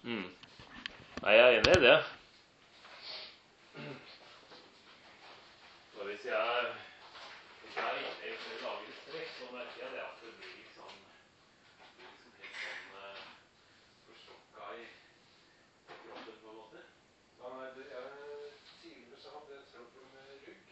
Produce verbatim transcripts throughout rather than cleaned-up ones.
Mm. Nei, jeg er enig i det. Så hvis jeg hvis jeg er inne i flere dager i strekk, så merker jeg det at det blir liksom, det blir liksom helt sånn uh, forstokka i kroppen på en måte. Ja, nei, det er tidligere så hadde jeg trøbbel med rygg.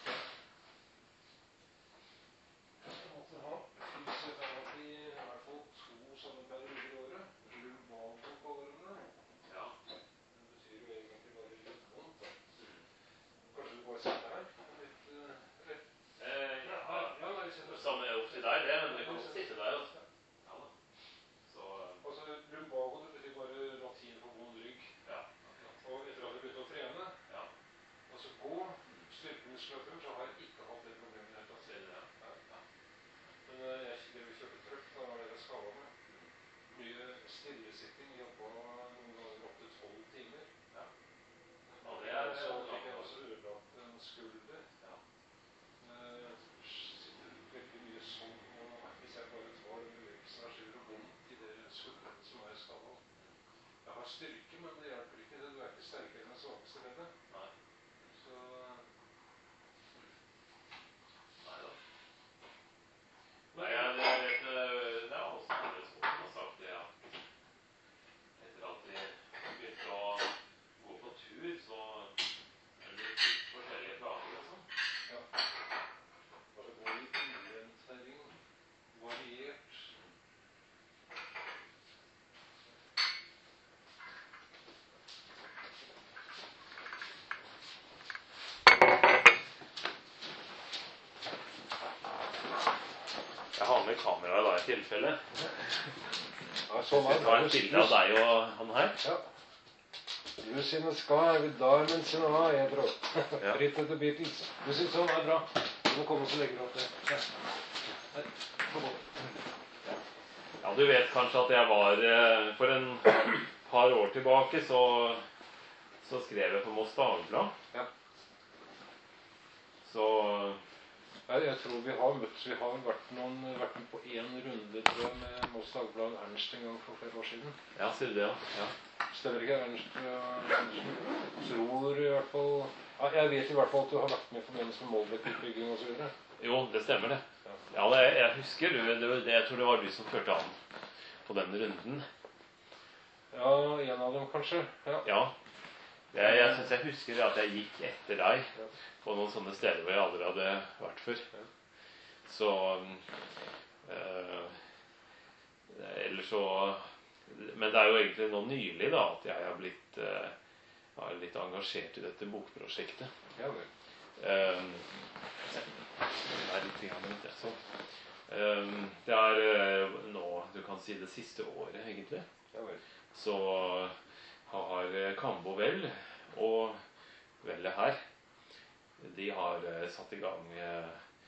Jeg måtte ha fysioterapi i hvert fall to sånne perioder i året. Lumbago kaller de det. Ja. Det betyr jo egentlig bare litt vondt, da. Kanskje du bare sitter her? Litt, uh, rett. Eh, ja, Ja, ja, nei, vi sitter. samme er opp til deg det, men vi kan også sitte der. Altså. Ja da. Så, Altså, lumbago, det betyr bare latin for vond rygg. ja, akkurat. Og etter at jeg begynte å trene, Ja. altså gå, styrkemuskulatur, så har jeg ikke hatt det problemet helt tatt. Ser du det? Ja. Ja. Men uh, jeg drev og kjørte trøkk, da var det jeg skadet meg. Mye stillesitting, jobba noen ganger opp til tolv timer. Ja. Ja, det er Så fikk jeg også ødelagt en skulder. Ja. Jeg sitter veldig mye sånn, og hvis jeg bare tar den bevegelsen her, så gjør det vondt i det skulderen som er skadet. Jeg har styrke, men det hjelper ikke. Du er ikke sterkere enn det svakeste leddet. Nei. Så Nei da. Nei, jeg vet, det er også andre som har sagt det, at etter at vi begynte å gå på tur, så er det litt forskjellige planer og sånn. ja. Bare gå i ulendt terreng, variert. Jeg har med kamera da i tilfelle. Ja, sånn Jeg tar et bilde av deg og han her. Ja. Du sine skal, vi diamond sine ha, jeg tror. Ja. Fritt etter Beatles. Du synes sånn er bra. Du må komme og så legger du opp det. Ja. Her, kom opp. Ja, du vet kanskje at jeg var, eh, for en par år tilbake, så, så skrev jeg på Moss Dagblad. Ja. Så, Nei, jeg tror vi har møtt, vi har vært, noen, vært med på en runde, tror jeg, med Moss Dagblad Ernst en gang for flere år siden. ja, sier du det, ja. Ja. Stemmer ikke Ernst? Ja, tror i hvert fall... Ja, jeg vet i hvert fall at du har vært med i forbindelse med Molbekk-utbygging og så videre. Jo, det stemmer det. Ja. Ja, det, jeg husker, du, det, det, jeg tror det var du som førte an på den runden. Ja, en av dem kanskje. Ja. Ja, jeg, jeg synes jeg husker at jeg gikk etter deg Ja. på noen sånne steder hvor jeg aldri hadde vært før. Ja. Så, øh, eller så, men det er jo egentlig nå nylig da, at jeg har blitt øh, er litt engasjert i dette bokprosjektet. Ja vel. Um, det er litt grann rundt det, så. Um, det er uh, nå, du kan si det siste året egentlig, Ja vel. så har uh, Kambo Vel og Velle her, de har uh, satt i gang uh,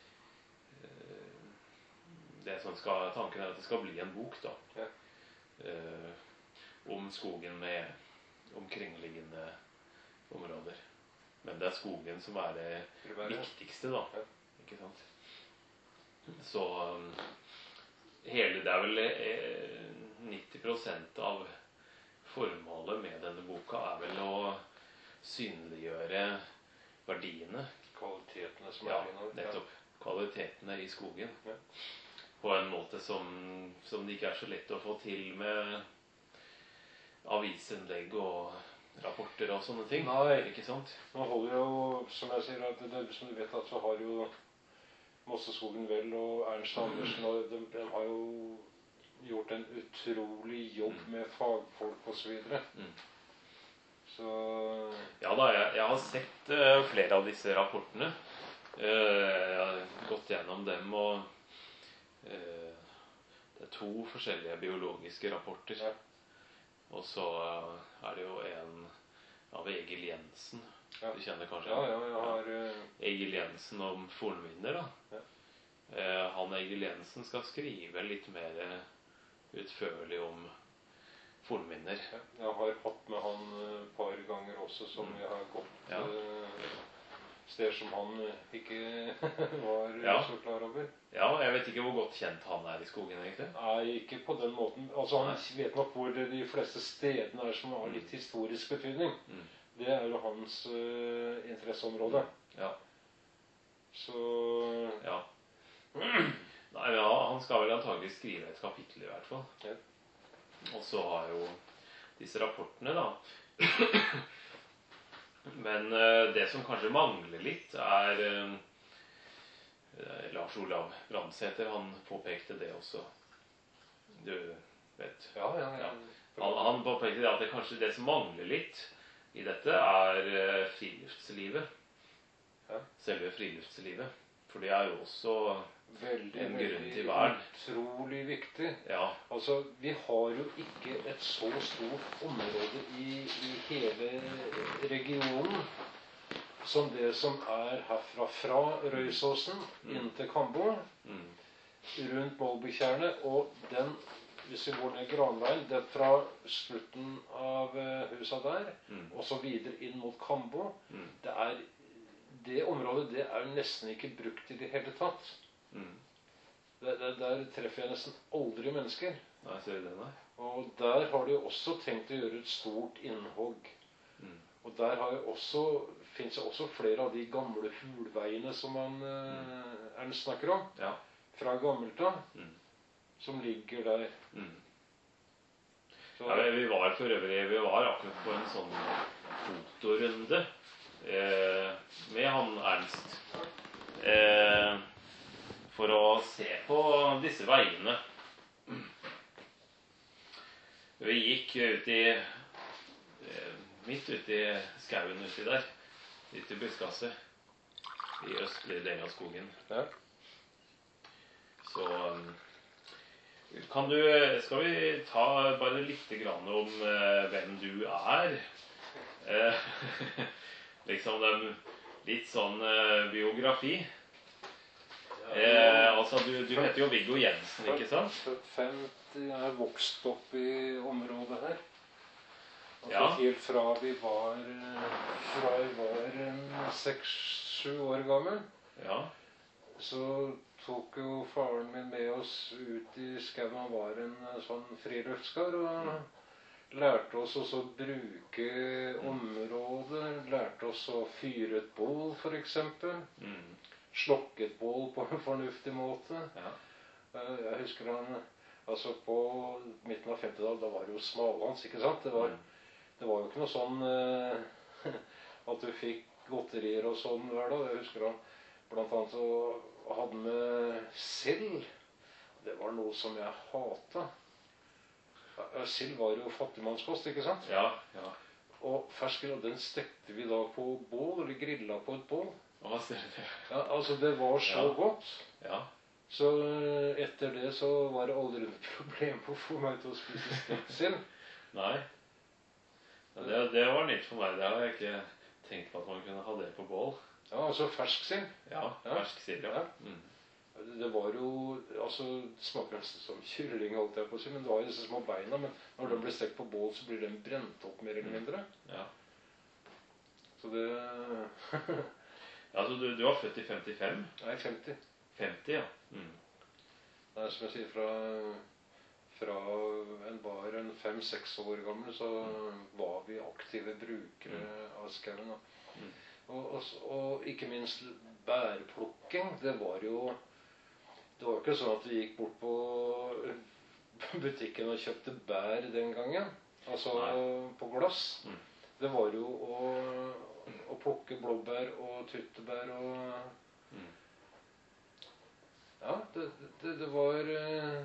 det som skal, tanken er at det skal bli en bok da, Ja. uh, om skogen med omkringliggende områder. Men det er skogen som er det viktigste da, Ja. ikke sant? Så um, hele, det er vel eh, nitti prosent av formålet med denne boka er vel å synliggjøre verdiene. Kvalitetene som Ja, er innover. nettopp. Kvalitetene i skogen. Ja. På en måte som, som det ikke er så lett å få til med avisinnlegg og rapporter og sånne ting. Nei. Ikke sant? Nå holder jo, som jeg sier, at det, som du vet, at så har jo Mosseskogen Vel og Ernst Andersen, og de, de har jo gjort en utrolig jobb med fagfolk og så videre. Mm. Så Ja da, jeg, jeg har sett uh, flere av disse rapportene. Uh, jeg har gått gjennom dem, og uh, det er to forskjellige biologiske rapporter. Ja. Og så uh, er det jo en av Egil Jensen. Ja. Du kjenner kanskje? Ja, ja, jeg har... Uh, Egil Jensen om fornminner da. Ja. Uh, han Egil Jensen skal skrive litt mer utførlig om fornminner. ja, jeg har hatt med han et par ganger også, som Mm. jeg har gått Ja. uh, steder som han ikke var Ja. så klar over. Ja, jeg vet ikke hvor godt kjent han er i skogen, egentlig. Nei, ikke på den måten. Altså, han Nei. vet nok hvor de fleste stedene er som har litt historisk betydning. Mm. Det er jo hans uh, interesseområde. Ja. Så Ja. Nei, ja, han skal vel antagelig skrive et kapittel i hvert fall. Ja. Og så har jo disse rapportene, da. Men uh, det som kanskje mangler litt, er uh, Lars Olav Brandseter, han påpekte det også. Du vet. Ja, ja, ja. Han, han påpekte det at det kanskje det som mangler litt i dette, er uh, friluftslivet. Ja. Selve friluftslivet. For det er jo også veldig, en grunn veldig til vern. utrolig viktig. Ja. Altså, vi har jo ikke et så stort område i, i hele regionen som det som er herfra fra Røysåsen inn til Kambo, Mm. rundt Målbykjernet, og den, hvis vi går ned Granveien, det er fra slutten av eh, husa der, Mm. og så videre inn mot Kambo. Mm. Det er, det området, det er nesten ikke brukt i det hele tatt. Mm. Der, der, der treffer jeg nesten aldri mennesker. Nei, ser du det, nei? Og der har de også tenkt å gjøre et stort innhogg. Mm. Og der har jeg også, finnes det også flere av de gamle hulveiene som man eh, Ernst snakker om, Ja. fra gammelt av, Mm. som ligger der. Mm. Så, Ja, vi var for øvrig vi var akkurat på en sånn fotorunde eh, med han Ernst. Eh, for å se på disse veiene. Vi gikk ut i eh, midt ute i skauen uti der. Litt i buskaset. I østlige del av skogen. ja. Så um, kan du, skal vi ta bare litt grann om eh, hvem du er? Eh, liksom den litt sånn eh, biografi. Eh, altså, du, du heter jo Viggo Jensen, ikke sant? Født femti, jeg har vokst opp i området her. Altså, Ja. helt fra vi var, eh, fra vi var seks-sju år gammel, Ja. så tok jo faren min med oss ut i skauen. Han var en eh, sånn friluftskar, og lærte oss også å bruke området. Lærte oss å fyre et bål, for eksempel. Mm. Slokke et bål på en fornuftig måte. Ja. Eh, Jeg husker han, altså på midten av femtitallet, da var det jo smalhans, ikke sant? Det var, det var jo ikke noe sånn eh, at du fikk godterier og sånn hver dag. Jeg husker han blant annet så hadde med sild. Det var noe som jeg hata. Ja, sild var jo fattigmannskost, ikke sant? Ja. Ja. Og fersken, den stekte vi da på bål, eller grilla på et bål. Hva ser du? Ja, altså det var så Ja. godt. Ja. Så eh, etter det så var det aldri noe problem å få meg til å spise stekt sild. Nei. Ja, det, det var nytt for meg. Det har jeg ikke tenkt på at man kunne ha det på bål. Ja, altså fersk sild. Ja, Ja. fersk sild, ja. Ja. Mm. Det var jo, altså det smaker nesten som kylling, holdt jeg på å si, men det var jo disse små beina. Men når den blir stekt på bål, så blir den brent opp mer eller mindre. Ja. Så det Ja, så du, du var født i femtifem? Nei, femti. femti, ja. Mm. Det er som jeg sier, fra, fra en var en fem-seks år gammel, så var vi aktive brukere av skauen. da. Mm. Og, og, og ikke minst bærplukking. Det var jo Det var jo ikke sånn at vi gikk bort på butikken og kjøpte bær den gangen. Altså Nei. på glass. Mm. Det var jo å, å plukke blåbær og tyttebær og Mm. Ja, det, det, det var eh,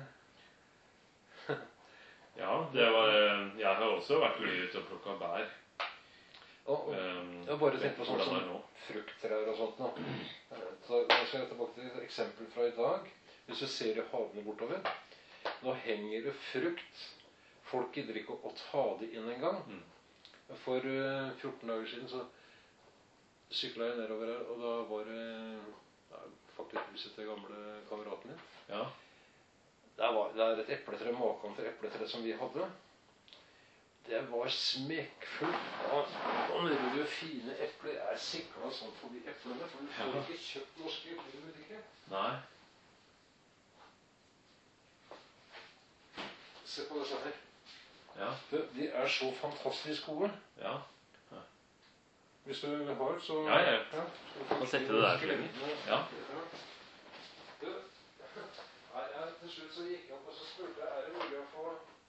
Ja, det var Jeg har også vært mye ute og plukka bær. og, og, Um, Jeg bare tenker på sånn hvordan det er som nå. frukttrær og sånt nå. Så nå skal jeg tilbake til et eksempel fra i dag. Hvis du ser i havene bortover, nå henger det frukt. Folk gidder ikke å ta det inn engang. Mm. For uh, fjorten dager siden så sykla jeg nedover her, og da var det ja, faktisk huset til gamle kameraten min. Ja. Det, var, det er et epletre, maken til epletre som vi hadde. Det var smekkfullt av sånne røde, fine epler. Jeg jeg sikla sånn for de eplene, for du får Ja. ikke kjøpt norske epler i butikken. Nei. Se på disse her. Ja. De, de er så fantastisk gode. Ja. Hvis du har, så... Ja, jeg ja, kan sette det der så lenge. Ja. Du, nei, jeg, til slutt så gikk jeg opp og så spurte jeg, er det mulig å få...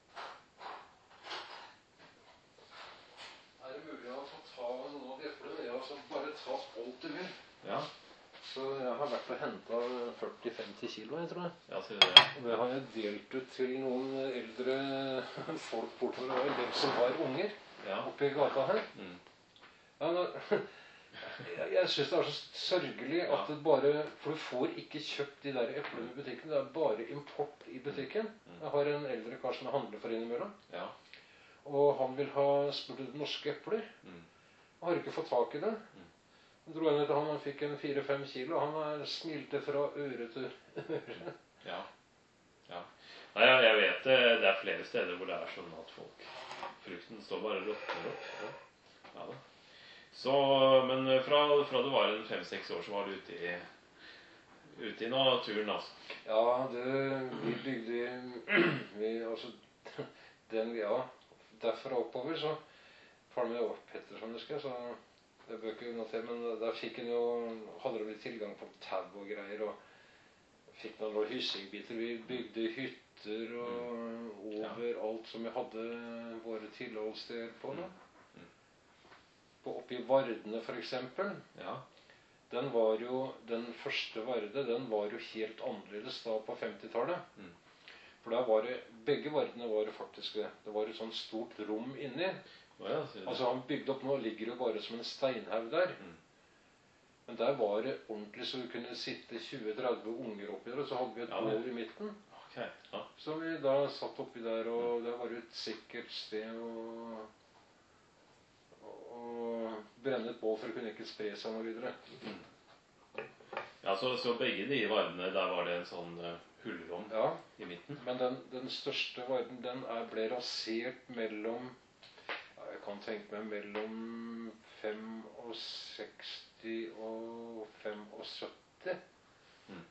Er det mulig å få ta noen av de eplene? Ja, så bare ta alt du vil. Ja. Så jeg har vært og hentet førti til femti kilo, jeg tror jeg. Ja, sier du det. Og det har jeg delt ut til noen eldre folk bortover. Det var en del som har unger Ja. oppe i gata her. Mm. Ja, da, jeg jeg synes det er så sørgelig at det bare... For du får ikke kjøpt de der eplene i butikken. Det er bare import i butikken. Jeg har en eldre kar som er handler for innimellom. Ja. Og han vil ha spurt ut norske epler. Mm. Han har ikke fått tak i det. Han dro ned til han, han fikk en fire fem kilo. Han er smilte fra øre til øre. Ja. Ja. Nei, jeg jeg vet det. Det er flere steder hvor det er sånn at folk... Frukten står bare og råtner opp. Ja. Ja da. Så, men fra, fra du var en fem-seks år, så var du ute i, ute i naturen, altså. Ja, det, vi bygde... Vi, altså, den, ja, derfra oppover, så... Faren min var Pettersson, husker jeg, så... Det bør ikke notere, men der fikk han jo... Hadde det blitt tilgang på tau og greier, og fikk noen hyssingbiter. Vi bygde hytter og over alt som vi hadde våre tilholdssteder på da. På oppe i Vardene, for eksempel. Ja. Den var jo, den første Varde, den var jo helt annerledes da på femtitallet. Mm. For der var det, begge Vardene var det faktisk det. Det var et sånt stort rom inni. Oh, ja, sier du det. Altså han bygde opp, nå ligger det bare som en steinhaug der. Mm. Men der var det ordentlig så vi kunne sitte tjue til tretti unger oppi der, og så hadde vi et Ja, bål i midten. Ok, ja. Så vi da satt oppi der, og det var jo et sikkert sted å, å brenne et bål, for det kunne ikke spre seg noe videre. Mm. Ja, så, så begge de vardene, der var det en sånn uh, hullrom Ja, i midten? men den, den største varden, den er, ble rasert mellom, ja, jeg kan tenke meg mellom sekstifem og syttifem. Mm.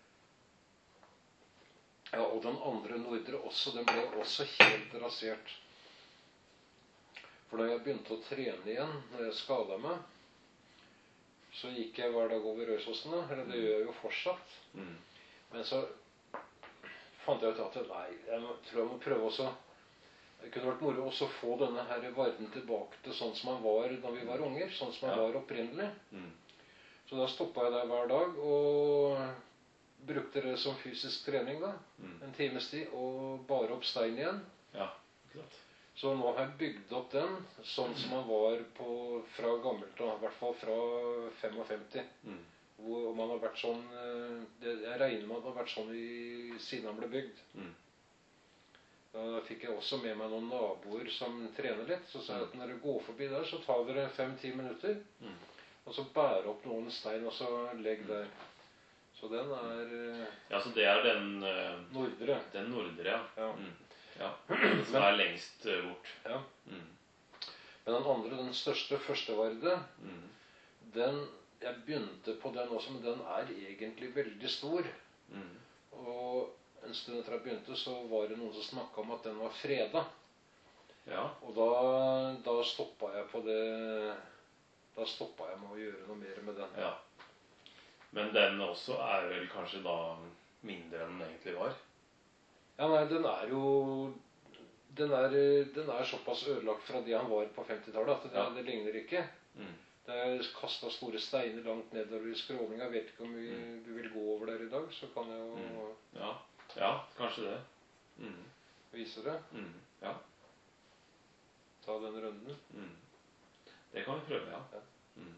Ja, og den andre nordre også, den ble også helt rasert. For da jeg begynte å trene igjen, når jeg skadet meg, så gikk jeg hver dag over Røysåsen, eller det gjør jeg jo fortsatt. Mm. Men så fant jeg ut at nei, jeg må, tror jeg må prøve også. Det kunne vært moro også å få denne her varden tilbake til sånn som han var da vi var unger, sånn som han Ja. var opprinnelig. Mm. Så da stoppet jeg der hver dag, og brukte det som fysisk trening da, Mm. en times tid, og bare opp stein igjen. Ja, klart. Så nå har jeg bygd opp den, sånn som han var på, fra gammelt, da, i hvert fall fra femtifem. Mm. Hvor man har vært sånn, eh, det, jeg regner med at det har vært sånn i, siden han ble bygd. Mm. Da fikk jeg også med meg noen naboer som trener litt, så sa jeg at når dere går forbi der, så tar dere fem-ti minutter, Mm. og så bære opp noen stein, og så legg der. Så den er eh, Ja, så det er den, uh, nordre. den nordre, ja. Ja. Mm. Ja, den som er lengst uh, bort. Ja. Mm. Men den andre, den største førstevarde, Mm. den, jeg begynte på den også, men den er egentlig veldig stor. Mm. Og en stund etter jeg begynte, så var det noen som snakket om at den var fredet. Ja. Og da, da stoppet jeg på det, da stoppet jeg med å gjøre noe mer med den. Ja. Men den også er vel kanskje da mindre enn den egentlig var? Ja, nei, den er jo, den er, den er såpass ødelagt fra det han var på femtitallet, at det, Ja. det ligner ikke. Mm. Det er kastet store steiner langt nedover i skråningen. Jeg vet ikke om vi, Mm. vi vil gå over der i dag, så kan jeg jo Mm. Ja. Ja, kanskje det. Mm. vise det. Mm. Ja. Ta den runden. Mm. Det kan vi prøve, ja. Ja. Mm.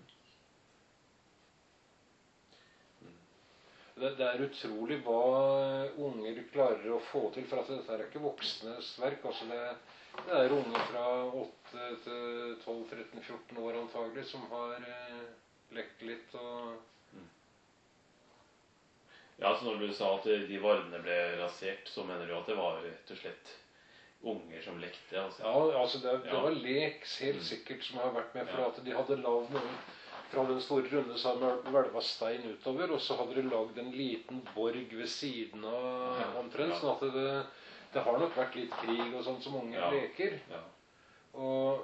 Det, det er utrolig hva unger klarer å få til, for at dette er ikke voksnes verk. Altså det, det er unger fra åtte til tolv tretten fjorten år antagelig som har eh, lekt litt og... Ja, så når du sa at de vardene ble rasert, så mener du at det var rett og slett unger som lekte. Altså. Ja, altså det, det Ja. var lek helt Mm. sikkert som har vært med, for Ja. at de hadde lagd noe fra den store runde, så hadde de hvelva stein utover, og så hadde de lagd en liten borg ved siden av Ja. omtrent, Ja. sånn at det, det har nok vært litt krig og sånt som unger Ja. leker. Ja. Og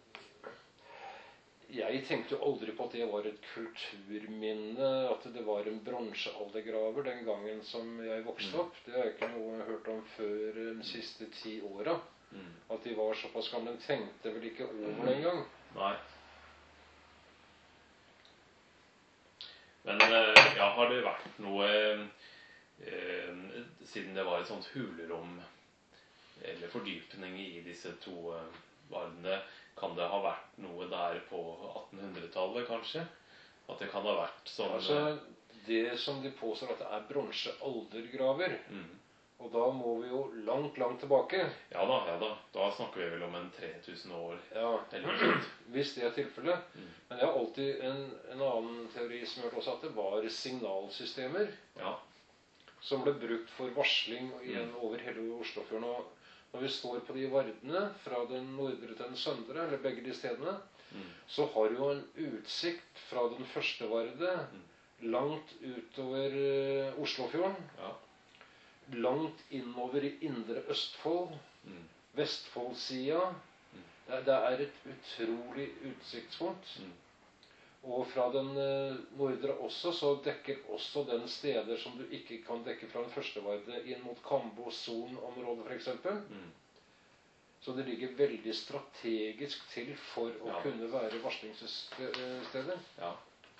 jeg tenkte jo aldri på at det var et kulturminne, at det var en bronsealdergraver den gangen som jeg vokste Mm. opp. Det har jeg ikke noe jeg hørt om før de siste ti åra. Mm. At de var såpass gamle. De tenkte vel ikke over det engang. Nei. Men eh, ja, har det vært noe eh, siden det var et sånt hulrom eller fordypning i disse to eh, vardene, kan det ha vært noe der på attenhundretallet kanskje? At det kan ha vært sånn Altså, det som de påstår at det er bronsealdergraver, mm. og da må vi jo langt, langt tilbake. Ja da, ja da. Da snakker vi vel om en tre tusen år. Ja, Eller noe sånt. hvis det er tilfellet. Mm. Men jeg har alltid en, en annen teori som hørte også at det var signalsystemer Ja. som ble brukt for varsling igjen Mm. over hele Oslofjorden. Og når vi står på de vardene, fra den nordre til den søndre, eller begge de stedene, Mm. så har du jo en utsikt fra den første varde langt utover eh, Oslofjorden, Ja. langt innover i indre Østfold, Mm. Vestfoldsida. Det, det er et utrolig utsiktspunkt. Mm. Og fra den eh, nordre også, så dekker også den steder som du ikke kan dekke fra den første varde, inn mot Kambo-Son-området f.eks. Mm. Så det ligger veldig strategisk til for å Ja. kunne være varslingssteder. Ja.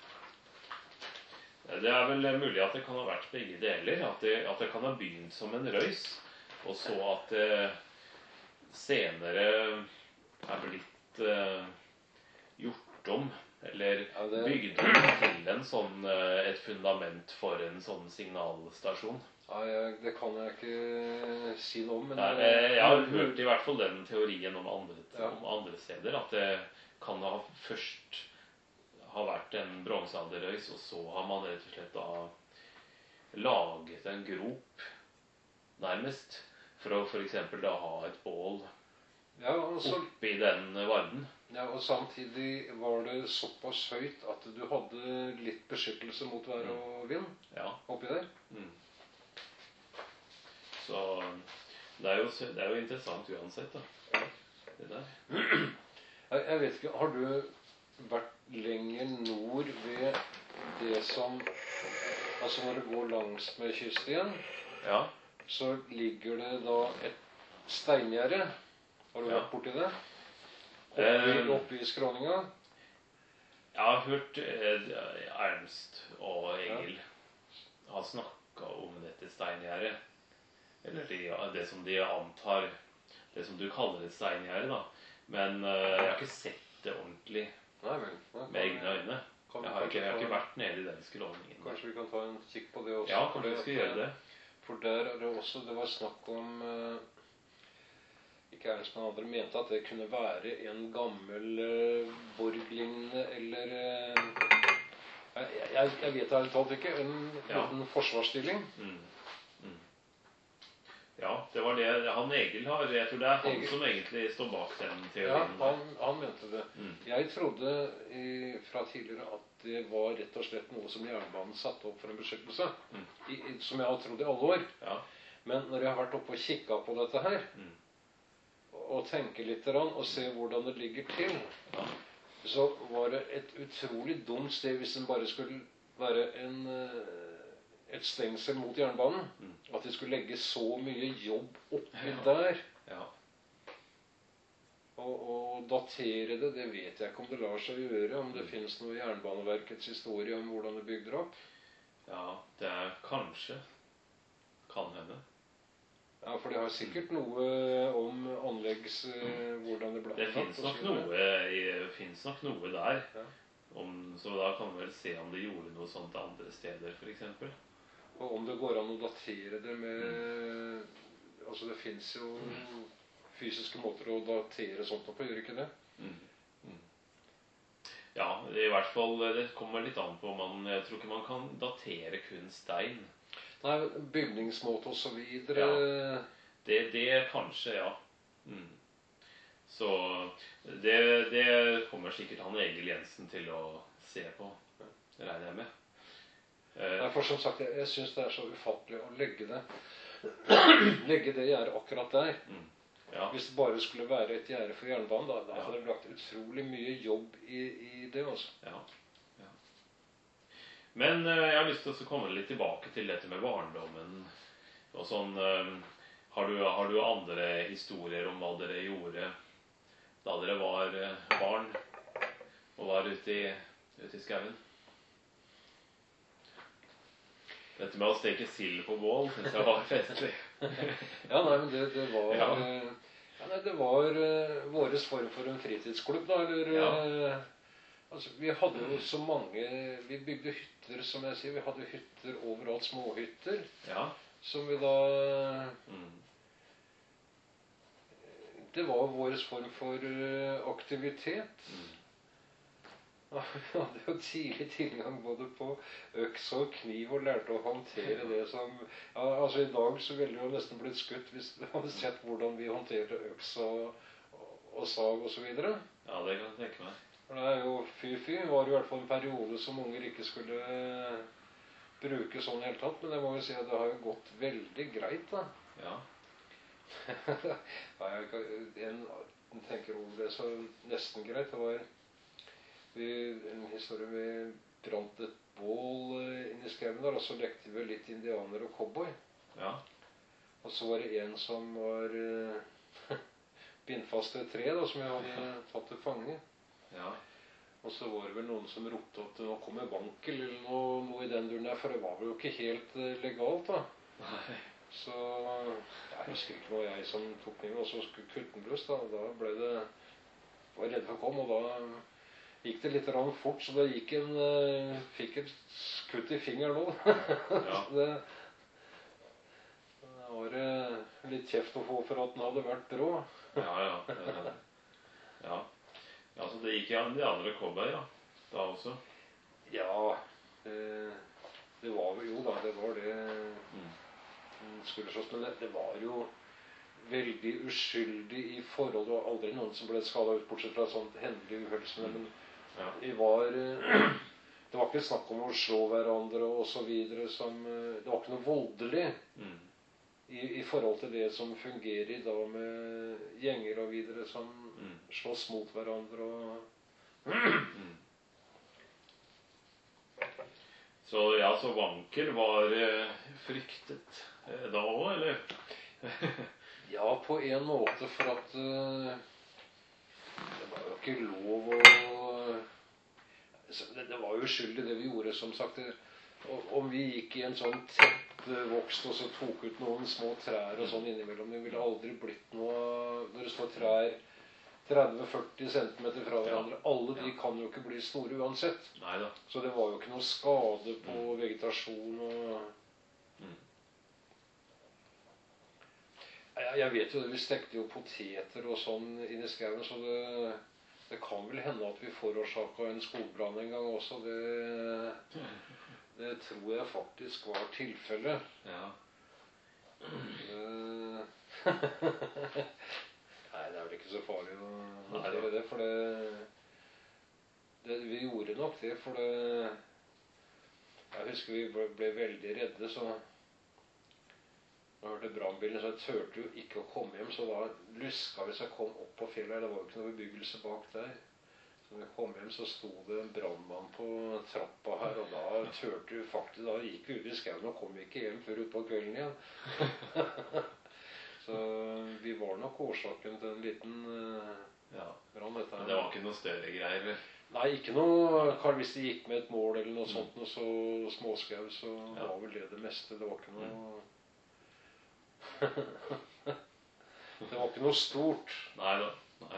Det er vel mulig at det kan ha vært begge deler. At det, at det kan ha begynt som en røys, og så at det senere er blitt eh, gjort om, eller Ja, det- bygd om til en sånn, eh, et fundament for en sånn signalstasjon. Ja, jeg, det kan jeg ikke si noe om, men Nei, eh, eh, jeg har hørt i hvert fall den teorien om andre, Ja. om andre steder, at det kan ha først ha vært en bronsealderrøys, og så har man rett og slett da laget en grop, nærmest, for å for eksempel da ha et bål ja, og så, oppi den varden. ja, og samtidig var det såpass høyt at du hadde litt beskyttelse mot vær og vind Ja. oppi der. Mm. Så det er, jo, det er jo interessant uansett, da. Det der. Jeg, jeg vet ikke, har du vært lenger nord ved det som Altså når du går langs med kyststien, Ja. så ligger det da et steingjerde. Har du Ja. vært borti det? Eh, Oppi, oppi skråninga? Jeg har hørt eh, Ernst og Egil ha snakka om dette steingjerdet. Eller de, det som de antar Det som du kaller et steingjerde, da. Men eh, jeg har ikke sett det ordentlig Nei vel. Nei, med egne øyne. kan vi Jeg har ikke, jeg har kanskje ikke ta- vært nede i den skråningen. Kanskje vi kan ta en kikk på det også? Ja, for kanskje vi det skal at- gjøre det. For der er det også Det var snakk om eh, Ikke Ernst, men andre mente at det kunne være en gammel eh, borglignende eller eh, jeg, jeg, jeg vet ærlig talt ikke. En Ja. liten forsvarsstilling. Mm. Mm. Ja, det var det han Egil har. Jeg tror det er han Egil. som egentlig står bak den Ja, teorien. han, han mente det. Mm. Jeg trodde i, fra tidligere at det var rett og slett noe som jernbanen satte opp for en beskyttelse. Mm. I, i, som jeg har trodd i alle år. Ja. Men når jeg har vært oppe og kikka på dette her, Mm. og tenker litt grann, og ser hvordan det ligger til, Ja. så var det et utrolig dumt sted hvis den bare skulle være en, eh, et stengsel mot jernbanen. Mm. At de skulle legge så mye jobb oppi Ja. der. Ja. Og, og datere det, det vet jeg ikke om det lar seg gjøre. Om det finnes noe i Jernbaneverkets historie om hvordan det bygde opp. Ja, det er kanskje Kan hende. Ja, for det har sikkert noe om anleggs... eh, hvordan det ble Det anlagt, fins og nok, så videre. noe i- finnes nok noe der. Ja. Om, så da kan vi vel se om de gjorde noe sånt andre steder, f.eks. Og om det går an å datere det med Altså, det fins jo fysiske måter å datere sånt på, gjør ikke det? Mm. Mm. Ja, i hvert fall det kommer litt an på om man Jeg tror ikke man kan datere kun stein. Nei, bygningsmåte og så videre. Ja. Det, det kanskje, ja. Mm. Så det, det kommer sikkert han Egil Jensen til å se på, regner jeg med. Eh, Nei, for som sagt, jeg, jeg synes det er så ufattelig å legge det legge det gjerdet akkurat der. mm. Ja. Hvis det bare skulle være et gjerde for jernbanen, da, da Ja. hadde det lagt utrolig mye jobb i, i det også. Ja. Ja. Men eh, jeg har lyst til å komme litt tilbake til dette med barndommen. Og sånn, eh, har, du, har du andre historier om hva dere gjorde da dere var eh, barn og var ute i, ute i skauen? Dette med å steke sild på bål synes jeg var festlig. Ja, nei, men det, det var Ja. eh, ja, nei, det var uh, våres form for en fritidsklubb, da. Eller, Ja. eh, altså, vi hadde jo så mange. Vi bygde hytter, som jeg sier. Vi hadde hytter overalt, småhytter, Ja. som vi da Mm. Det var vår form for eh, aktivitet. Mm. Ja, vi hadde jo tidlig tilgang både på øks og kniv og lærte å håndtere det som ja, altså I dag så ville det jo nesten blitt skutt hvis du hadde sett hvordan vi håndterte øks og, og, og sag osv. Ja, det kan jeg tenke meg. For det er jo fy-fy. Det var i hvert fall en periode som unger ikke skulle eh, bruke sånn i hele tatt. Men jeg må jo si at det har jo gått veldig greit, da. Ja. Ja, jeg, kan- en tenker over det så nesten greit. Det var vi, en historie vi brant et bål eh, inne i skauen der, og så lekte vi litt indianer og cowboy. Ja. Og så var det en som var eh, bindfast til et tre, da, som jeg hadde tatt til fange. Ja. Og så var det vel noen som ropte at nå kommer vankel eller noe, noe i den duren der, for det var jo ikke helt eh, legalt, da. Nei. Så jeg husker ikke hva jeg som tok kniven, og så skulle kutte den løs, da. Da ble det var redd for å komme, og da gikk det litt rann fort, så det gikk en uh, fikk et kutt i fingeren nå. Ja. Så det, det var uh, litt kjeft å få for at den hadde vært brå. Ja, ja. Ja. Ja. Ja, så det gikk i de andre cowboy, ja. Da også. Ja, det, det var jo da, det var det Mm. skulle slåss, men det, det var jo veldig uskyldig i forhold, og aldri noen som ble skadet ut, bortsett fra sånt hendelig uhell som det, men Ja. vi var eh, det var ikke snakk om å slå hverandre og så videre som eh, det var ikke noe voldelig Mm. i, i forhold til det som fungerer i dag med gjenger og videre som Mm. slåss mot hverandre og Mm. Så ja, så vankel var eh, fryktet eh, da også, eller? ja, på en måte, for at eh, det var jo ikke lov å så det, det var jo uskyldig det vi gjorde, som sagt. Det, og, om vi gikk i en sånn tettvokst og så tok ut noen små trær og sånn innimellom, det ville aldri blitt noe når det står trær tretti til førti centimeter fra hverandre. Alle de kan jo ikke bli store uansett. Neida. Så det var jo ikke noe skade på vegetasjon og Mm. jeg, jeg vet jo det, vi stekte jo poteter og sånn inne i skauen, så det, det kan vel hende at vi forårsaka en skogbrann en gang også. Det, det tror jeg faktisk var tilfellet. Ja. Det, nei, det er vel ikke så farlig å Nei, notere det, for det, det vi gjorde nok det, for det jeg husker vi ble, ble veldig redde, så jeg hørte brannbilen, så jeg turte jo ikke å komme hjem, så da luska vi så jeg kom opp på fjellet. Det var jo ikke noe bebyggelse bak der. Så når vi kom hjem, så sto det en brannmann på trappa her, og da turte vi faktisk, da gikk vi ut i skauen og kom ikke hjem før ut på kvelden igjen. Så vi var nok årsaken til en liten uh, Ja. brann. Dette her. Men det var ikke noe større greier, vel? Nei, ikke noe, Karl, hvis det gikk med et mål eller noe sånt, noe så småskau, så Ja. var vel det det meste. Det var ikke noe det var ikke noe stort. Nei da. Nei.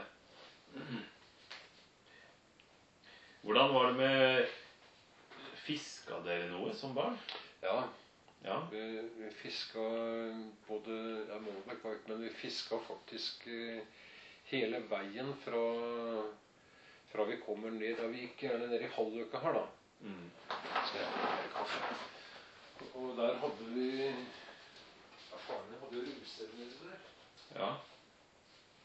Hvordan var det med fiska dere noe som barn? Ja, Ja. vi, vi fiska både ja, Målbekk var ikke, men vi fiska faktisk eh, hele veien fra, fra vi kommer ned. Ja, vi gikk gjerne ned i Halløka her, da. Mm. Skal jeg ha mer kaffe? Og der hadde vi ja, faren min hadde jo russteder nede der. Ja.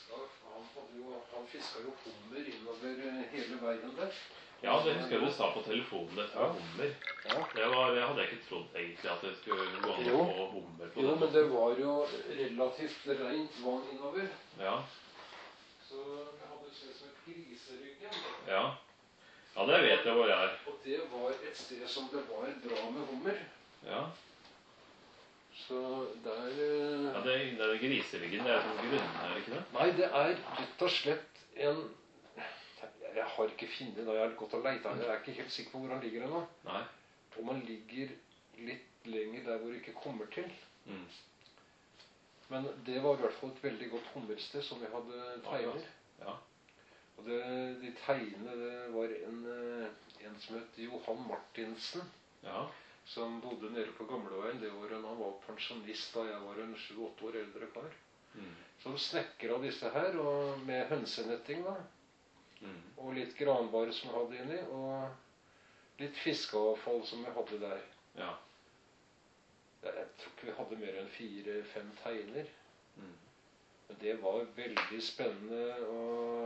fiska, han, hadde jo, han fiska jo hummer innover hele veien der. Ja, det husker jeg du sa på telefonen etter Ja. hummer. Ja. Det var, jeg hadde ikke trodd egentlig at det skulle gå an Jo. å få hummer på Jo, den men det var jo relativt rent vann innover. Ja. Så det hadde sett som et griseryggen. Ja. Ja, det vet jeg hvor jeg er. Og det var et sted som det var bra med hummer. Ja. Så der eh, Ja, det, det er griseryggen, det er sånn grunn, er det ikke det? Nei, det er rett og slett en Jeg har ikke funnet det. Jeg har gått og leita. Jeg er ikke helt sikker på hvor han ligger ennå. Nei. Om han ligger litt lenger der hvor det ikke kommer til. Mm. Men det var i hvert fall et veldig godt hummersted som vi hadde tegner. Ja. Og det, de tegnene, det var en, eh, en som het Johan Martinsen, Ja. som bodde nede på Gamleveien. Det var en, han var pensjonist da jeg var en sju-åtte år eldre kar. Mm. Som snekra disse her, og med hønsenetting da. Mm. Og litt granbar som jeg hadde inni, og litt fiskeavfall som jeg hadde der. Ja. Jeg tror ikke vi hadde mer enn fire-fem teiner. Mm. Men det var veldig spennende å,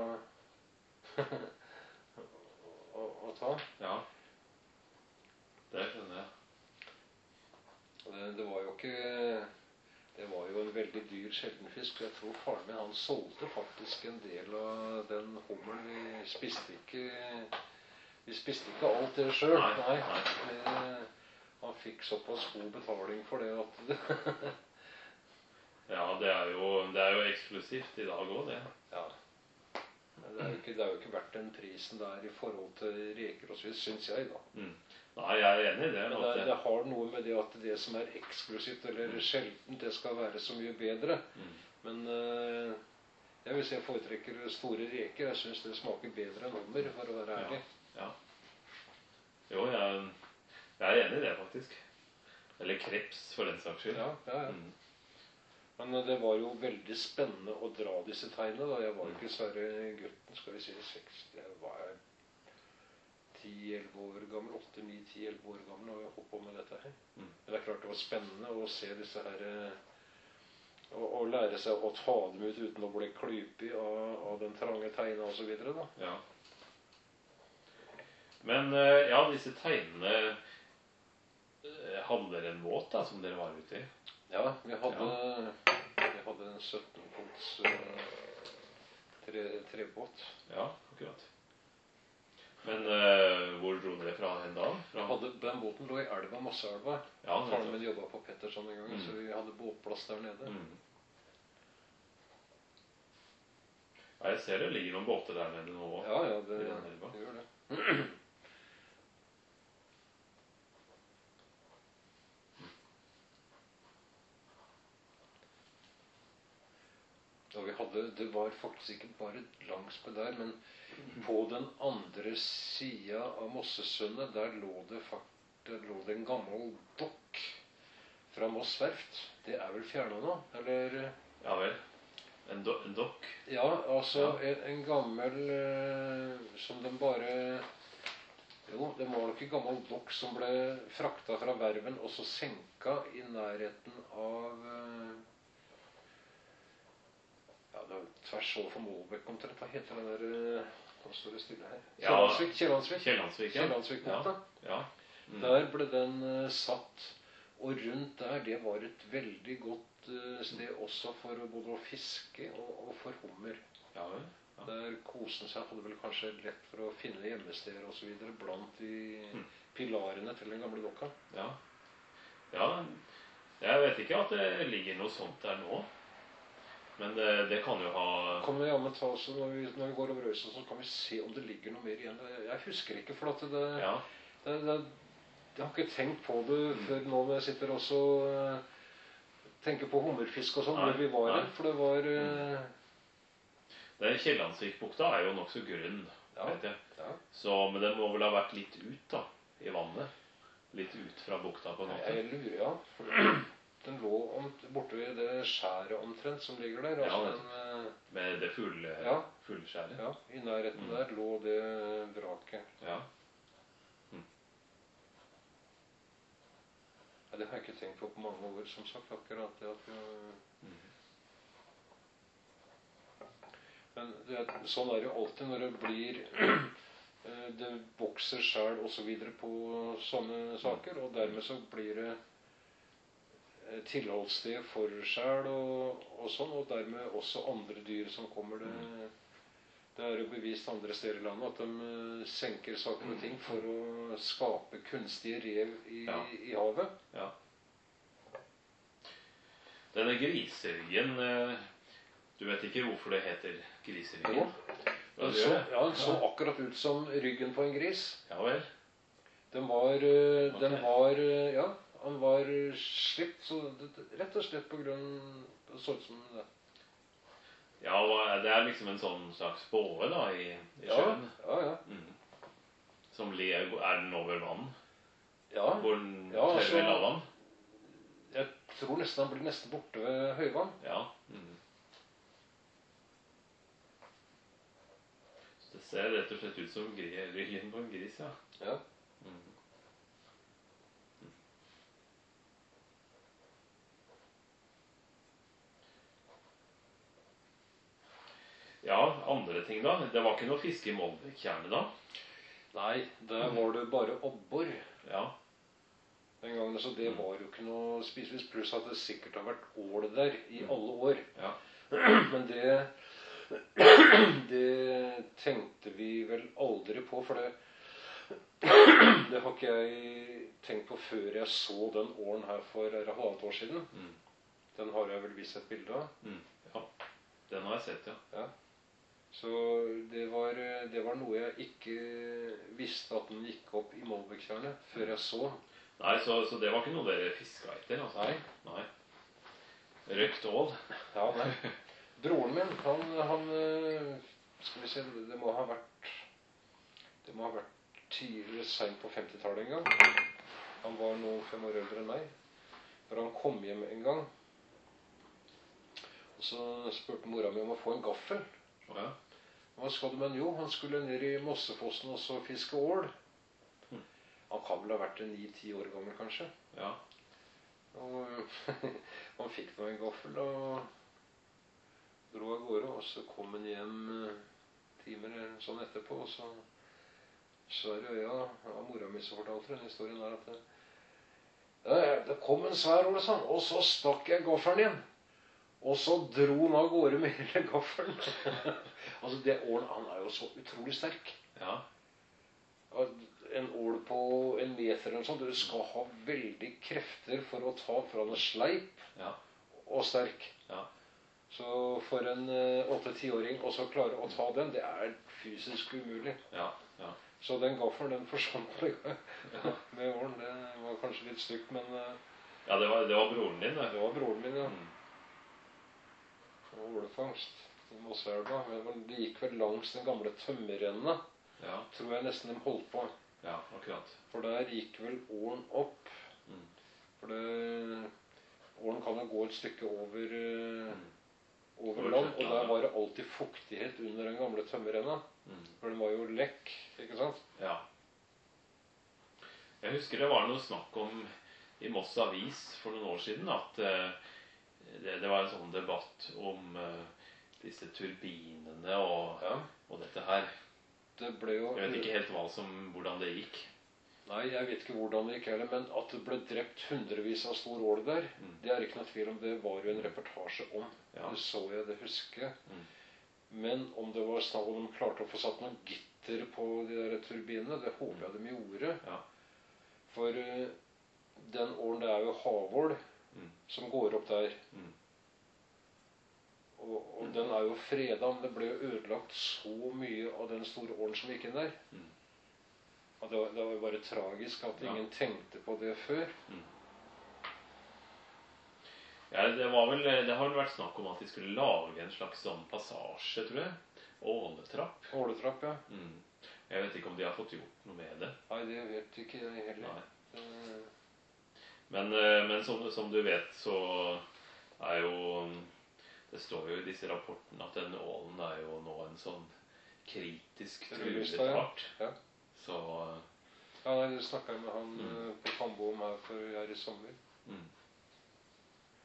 å, å ta. Ja. Det skjønner jeg. Og Det, det var jo ikke Det var jo en veldig dyr sjeldenfisk. Jeg tror faren min han solgte faktisk en del av den hummeren. Vi spiste ikke Vi spiste ikke alt det sjøl. Nei, Nei. nei. Eh, Han fikk såpass god betaling for det at det, Ja, det er jo, det er jo eksklusivt i dag òg, det. ja. Men det er, jo ikke, det er jo ikke verdt den prisen der i forhold til reker og så videre, syns jeg, da. Mm. Nei, jeg er enig i det. Men at det, det- det har noe med det at det som er eksklusivt eller sjeldent, det skal være så mye bedre. Mm. Men eh, jeg vil si jeg foretrekker store reker. Jeg syns det smaker bedre enn hummer, for å være ærlig. Ja. Jo, jeg, jeg er enig i det, faktisk. Eller kreps, for den saks skyld. Ja, ja, ja. Mm. Men eh, det var jo veldig spennende å dra disse tegnene. Da. Jeg var jo Mm. ikke svære gutten, skal vi si seks. Jeg var ti-elleve år gammel. åtte ni ti elleve år gammel og jeg holdt på med dette her. Mm. Men det er klart det var spennende å se disse her eh, og, og lære seg å ta dem ut uten å bli klypig av, av den trange teina og så videre, da. Ja. Men eh, ja, disse tegnene eh, hadde dere en båt da, som dere var ute i? Ja, vi hadde, vi hadde en sytten fots uh, tre, trebåt. Ja, akkurat. Men eh, hvor dro dere fra hen da? Fra... Hadde, den båten lå i elva, Mosseelva. Ja, Faren nettopp. min jobba på Petterson en gang, Mm. så vi hadde båtplass der nede. Mm. Ja, jeg ser det ligger noen båter der nede nå. Ja, ja, det, I den elva. det gjør det. Og vi hadde, det var faktisk ikke bare langsmed der, men på den andre sida av Mossesundet, der lå det fakt, der lå det en gammel dokk fra Moss verft. Det er vel fjerna nå? Eller Ja vel. En, do en dokk? Ja, altså Ja. en, en gammel eh, som den bare Jo, det var nok en gammel dokk som ble frakta fra verven og så senka i nærheten av eh, Ja, det er tvers overfor Målbekk omtrent. Hva heter den der eh, Nå står det stille her. Ja. Kiellandsvik. Kiellandsvik. Kiellandsvik, ja. Kiellandsvikbåta. Ja. Mm. Der ble den eh, satt. Og rundt der, det var et veldig godt eh, sted også for å både å fiske og, og for hummer. Ja vel. Ja. Der kosen seg hadde vel kanskje lett for å finne gjemmesteder og så videre blant de Mm. pilarene til den gamle dokka. Ja. Ja, jeg vet ikke at det ligger noe sånt der nå. Men det, det kan jo ha Kan vi jammen ta oss, når vi, når vi går over Øystein, så kan vi se om det ligger noe mer igjen. Jeg, jeg husker ikke, for at det, Ja. det, det, jeg har ikke tenkt på det Mm. før nå når jeg sitter også og tenker på hummerfisk og sånn, Nei, hvor vi var nei. hen. For det var eh, Den Kiellandsvikbukta er jo nokså grunn, Ja. vet jeg. Ja. Så, men den må vel ha vært litt ut da, i vannet. Litt ut fra bukta på en måte. Jeg lurer, ja. For den lå om, borte ved det skjæret omtrent som ligger der. Altså Ja, den, eh, Med det fugle, Ja. fugleskjæret. ja, I nærheten Mm. der lå det vraket. Ja. Ja, det har jeg ikke tenkt på på mange år, som sagt. Akkurat det at vi, Mm. Men det, sånn er det jo alltid når det blir det vokser selv og så videre på sånne saker, og dermed så blir det tilholdssted for selv og, og sånn, og dermed også andre dyr som kommer. Det, det er jo bevist andre steder i landet at de senker saker og ting for å skape kunstige rev i, Ja. i havet. Ja. Denne griseryggen, du vet ikke hvorfor det heter griseryggen? Den så, ja, den så akkurat ut som ryggen på en gris. Ja vel. Den var, den var, ja, han var slipt, så det, rett og slett på grunn, det så ut som det. Ja, det er liksom en sånn slags båe da, i, i Ja, sjøen. ja, ja. Mm. Som ler, er den over vann? Ja, Hvor den ja, tørrer altså- lavvann? jeg tror nesten han blir nesten borte ved høyvann. Ja. Mm. Så det ser rett og slett ut som gri- ryggen på en gris, ja. Ja. Mm. Ja, andre ting da. Det var ikke noe fiske i Molbekjernet da? Nei, der var det bare obbor Ja. den gangen, så det var jo ikke noe spisevis, pluss at det sikkert har vært ål der i alle år. Ja. Men det, det tenkte vi vel aldri på, for det, det har ikke jeg tenkt på før jeg så den ålen her for er det halvannet år siden. Mm. Den har jeg vel vist et bilde av. Mm. Ja. Den har jeg sett, ja. Ja. Så det var, det var noe jeg ikke visste at den gikk opp i Molbekjernet før jeg så. Nei, så, så det var ikke noe dere fisket etter, altså? Nei. Nei. Røkt ål? Ja, nei. Broren min, han, han skal vi se, det må ha vært det må ha vært tidlig, sent på femtitallet en gang. Han var noen fem år eldre enn meg. Når han kom hjem en gang, og så spurte mora mi om å få en gaffel. Å ja. Hva skal du med han? Jo, han skulle ned i Mossefossen og så fiske ål. Hm. Han kan vel ha vært ni-ti år gammel, kanskje. Ja. Og han fikk nå en gaffel og dro av gårde, og så kom han hjem timer eller sånn etterpå, og så svær i øya av mora mi som fortalte den historien der, at det, ja, det kom en svær ål, sånn, og så stakk jeg gaffelen inn. Og så dro han av gårde med hele gaffelen. Altså, det ålen, han er jo så utrolig sterk. Ja. En ål på en meter eller noe sånt, du skal ha veldig krefter for å ta, for han er sleip Ja. og sterk. Ja. Så for en åtte-tiåring også klare å ta den, det er fysisk umulig. Ja. Ja. Så den gaffelen, den forsvant med ålen. Det var kanskje litt stygt, men Ja, det var, det var broren din, det. det var broren min, ja. Mm. Og ålefangst i Mosseelva. Men det gikk vel langs den gamle tømmerrenna, Ja. tror jeg nesten de holdt på. Ja, akkurat. For der gikk vel ålen opp. Mm. For det, ålen kan jo gå et stykke over, eh, Mm. over Over land, og Shetland, der ja. var det alltid fuktighet under den gamle tømmerrenna. Mm. For den var jo lekk, ikke sant? Ja. Jeg husker det var noe snakk om i Moss Avis for noen år siden at eh, det, det var en sånn debatt om eh, disse turbinene og, Ja. og dette her. Det ble jo... Jeg vet ikke helt hva som, hvordan det gikk. Nei, jeg vet ikke hvordan det gikk heller, men at det ble drept hundrevis av stor ål der, Mm. det er ikke noe tvil om. Det var jo en reportasje om. Ja. Det så jeg, det husker jeg. Mm. Men om det var snakk om de klarte å få satt noen gitter på de der turbinene, det håper jeg de gjorde. Ja. For uh, den ålen, det er jo havål Mm. som går opp der. Mm. Og, og den er jo fredet, men det ble jo ødelagt så mye av den store ålen som gikk inn der. Mm. Og det var, det var jo bare tragisk at Ja. ingen tenkte på det før. Mm. Ja, det var vel, det har vel vært snakk om at de skulle lage en slags sånn passasje, tror jeg. Åletrapp. Åletrapp, ja. Mm. Jeg vet ikke om de har fått gjort noe med det. Nei, det vet ikke jeg heller. Nei. Eh, Men, eh, men som, som du vet, så er jo det står jo i disse rapportene at den ålen er jo nå en sånn kritisk truet Rødlista, ja. art. Ja. Så Ja, nei, det snakket jeg med han Mm. eh, på Kambo om her for her i sommer. mm.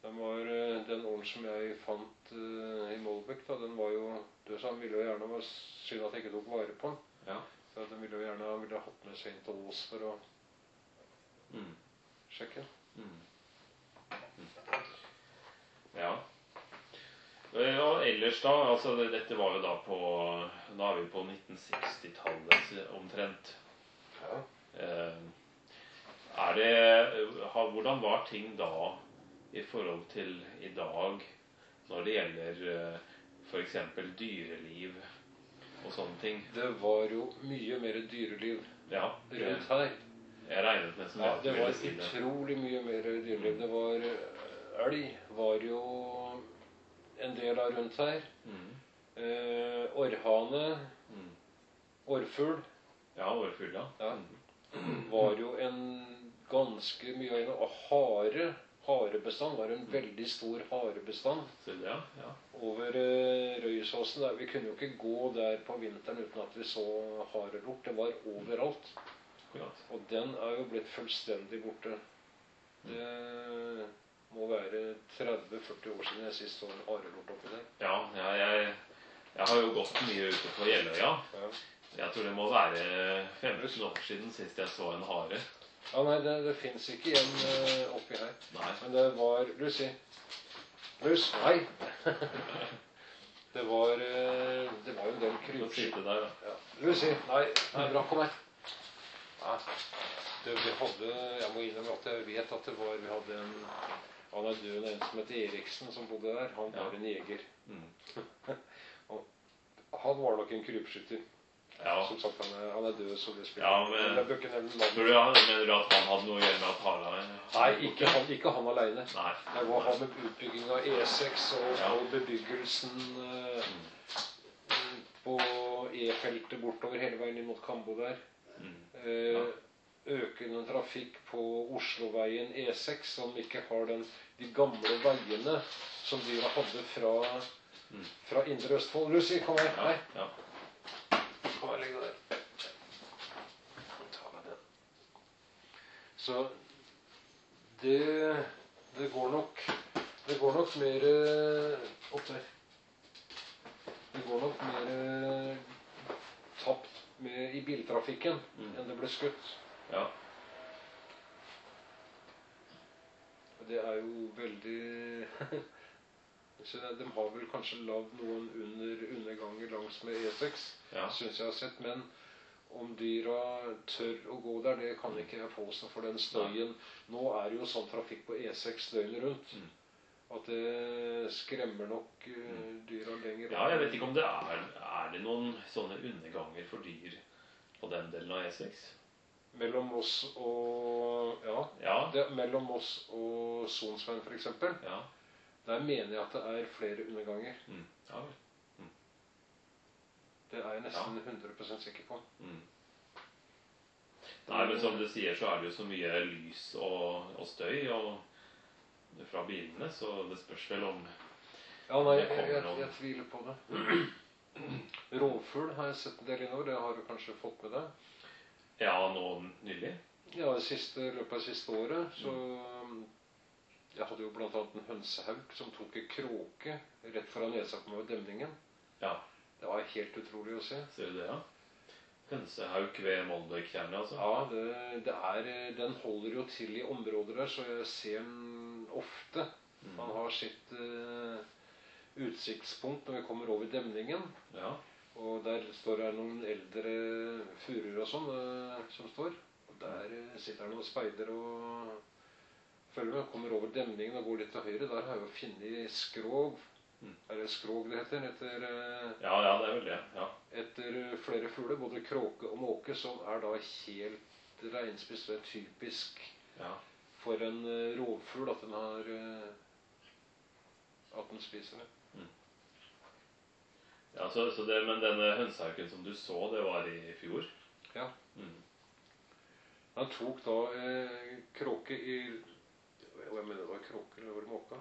Den var eh, den åren som jeg fant eh, i Målbæk, da, den var jo død, så han ville jo gjerne være synd at jeg ikke tok vare på den. Ja. Så den ville jo gjerne han ville ha hatt med seg inn til Ås for å Mm. sjekke. Mm. Mm. Ja. Eh, Og ellers da, altså det, dette var jo da på, da er vi på nitten seksti-tallet omtrent. Ja. Eh, Er det, ha, hvordan var ting da i forhold til i dag når det gjelder eh, for eksempel dyreliv og sånne ting? Det var jo mye mer dyreliv Ja, rundt her. jeg regnet med som Ja, jeg det ville var si det. utrolig mye mer dyreliv. Det var eh, elg var jo en del av rundt her. Mm. Eh, orrhane, Mm. orrfugl Ja, årfull, ja. Ja. Mm. var jo en ganske mye øyne. Og hare, harebestand var en veldig stor harebestand Så det, ja. Ja. over eh, Røyesåsen. Der. Vi kunne jo ikke gå der på vinteren uten at vi så harelort. Det var overalt. Akkurat. Og den er jo blitt fullstendig borte. Det må være tretti førti år siden jeg sist så en harelort oppi der. Ja, ja jeg, jeg har jo gått mye ute på Jeløya. Ja. Jeg tror det må være femten år siden sist jeg så en hare. Ja, nei, det, det fins ikke igjen uh, oppi her. Nei. Men det var Lucy. Lus? Nei. det var uh, Det var jo en del Du får krypskytter. sitte der, da. Ja. Lucy? Nei. Nei, bra. Kom her. Ja. Det, vi hadde Jeg må innrømme at jeg vet at det var Vi hadde en Han er død, en som het Eriksen, som bodde der. Han var Ja. en jeger. Mm. Og han var nok en krypskytter. Ja. Som sagt, han er, han er død, så det spiller Ja, men- jeg bør ikke nevne navn. Tror du, ja, mener du at han hadde noe å gjøre med at hara Nei, ikke han, ikke han alene. Nei. Det var han med utbygging av E seks og, Ja. og bebyggelsen eh, Mm. på E-feltet bortover hele veien inn mot Kambo der. Mm. Eh, Ja. Økende trafikk på Osloveien E seks, som ikke har den, de gamle veiene som de hadde fra, Mm. fra Indre Østfold. Lucy, kom her. Ja. Nei, Ja. kom her, legg deg der. Ta med den. Så det, det går nok Det går nok mer eh, opp der. Det går nok mer eh, tapt med, i biltrafikken Mm. enn det ble skutt. Ja. Det er jo veldig Så de har vel kanskje lagd noen under underganger langs med E seks, Ja. syns jeg har sett. Men om dyra tør å gå der, det kan ikke jeg påstå, for den støyen. Nå er det jo sånn trafikk på E seks døgnet rundt Mm. at det skremmer nok uh, dyra lenger. Ja, jeg vet ikke om det er Er det noen sånne underganger for dyr på den delen av E seks? Mellom oss og Ja. Ja. Det, mellom oss og Sonsveien, for eksempel, Ja. der mener jeg at det er flere underganger. Mm. Ja vel. Det er jeg nesten hundre prosent sikker på. Mm. Nei, men som du sier, så er det jo så mye lys og, og støy og, fra bilene, så det spørs vel om Ja, nei, det jeg, kommer jeg, noen- jeg tviler på det. Rovfugl har jeg sett en del innover. Det har du kanskje fått med deg? Ja, nå nylig. Ja, det siste løpet av det siste året, så um, Jeg hadde jo blant annet en hønsehauk som tok en kråke rett foran nesa på meg ved demningen. Ja, Det var helt utrolig å se. ser du det, ja? Hønsehauk ved Moldøytjernet, altså? Ja, det, det er, den holder jo til i områder der, så jeg ser den ofte. Mm. Han har sitt uh, utsiktspunkt når vi kommer over demningen. Ja. Og der står det noen eldre furuer og sånn uh, som står. Og der uh, sitter han og speider og følger med. Kommer over demningen og går litt til høyre. Der har jeg jo funnet skrog. Mm. Er det skrog det heter? Etter, uh, ja, ja, det er vel det. Ja. etter flere fugler, både kråke og måke, som er da helt reinspist. Det er typisk Ja. for en uh, rovfugl at den har uh, at den spiser det. Ja, så, så det, Men denne hønsehauken som du så, det var i fjor? Ja. Mm. Han tok da eh, kråke i Og jeg mener det var kråke eller var det måka?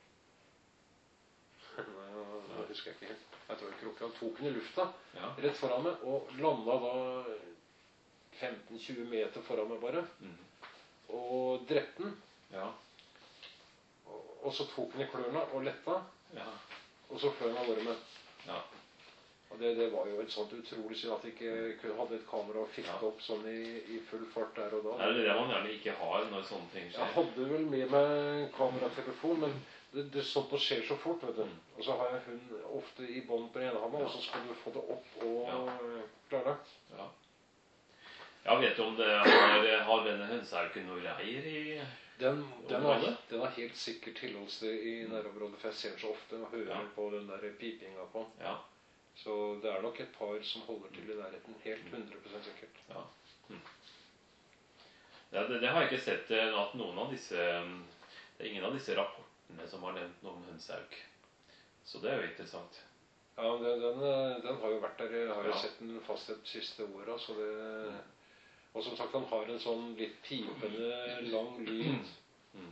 Nei, det husker jeg ikke helt. Jeg tror det var kråke. Han tok den i lufta Ja. rett foran meg og landa da femten tjue meter foran meg bare. Mm. Og drepte den. Ja. Og, og så tok han i klørne og letta, Ja. og så fløy han av gårde med. Ja. Og det, det var jo et sånt utrolig synd at de ikke kunne hadde et kamera og fikk Ja. det opp sånn i, i full fart der og da. Det er det man gjerne ikke har når sånne ting Jeg skjer. hadde vel med meg kameratelefon, men det, det sånt det skjer så fort, vet du. Mm. Og så har jeg hund ofte i bånd på den ene hånda, og så skal du få det opp og Ja. klarlagt. Ja. Ja, vet du om det har, har denne hønsehauken noe reir i Den, den, har, området? den har helt sikkert tilholdssted i nærområdet, for jeg ser den så ofte og hører Ja. på den der pipinga på. Ja. Så det er nok et par som holder til i nærheten, helt hundre prosent sikkert. Ja. Hm. Ja, det, det har jeg ikke sett eh, at noen av disse Det er ingen av disse rapportene som har nevnt noe om hønsehauk. Så det er jo interessant. Ja, den, den, den har jo vært der. Jeg har jo Ja. sett den fast de siste åra. Og som sagt, han har en sånn litt pipende, lang lyd. Mm.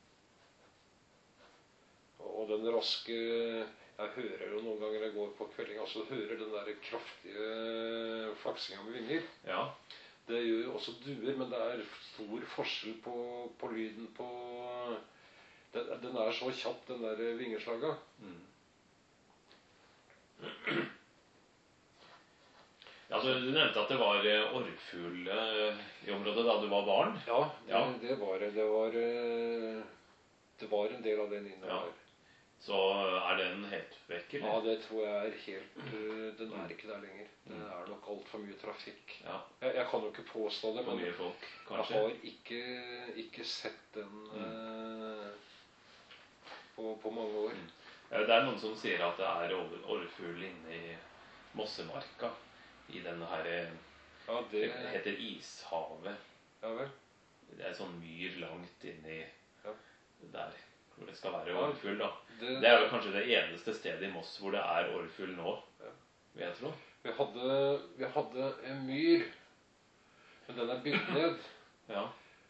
Og den raske Jeg hører jo noen ganger jeg går på kvelding, altså hører den der kraftige flaksinga med vinger. Ja. Det gjør jo også duer, men det er stor forskjell på, på lyden på den, den er så kjapp, den der vingeslaga. Mm. Ja, så Du nevnte at det var eh, orrfugl eh, i området da du var barn. Ja, det, Ja. det var det. Det var, eh, det var en del av den inne Ja. der. Så er den helt vekk, Ja, eller? det tror jeg er helt eh, Den er ikke der lenger. Det er nok altfor mye trafikk. Ja. Jeg, jeg kan jo ikke påstå det, For men mye folk, jeg kanskje? har ikke, ikke sett den eh, på, på mange år. Mm. Eh, Det er noen som sier at det er or- orrfugl inne i Mossemarka. I denne her eh, Ja, Det det heter Ishavet. Ja vel. Det er sånn myr langt inni Ja. der hvor det skal være Ja, orrfugl, da. Det, Det er vel kanskje det eneste stedet i Moss hvor det er orrfugl nå, Ja. vil jeg tro. vi, hadde, vi hadde en myr, men den er bygd ned. Ja.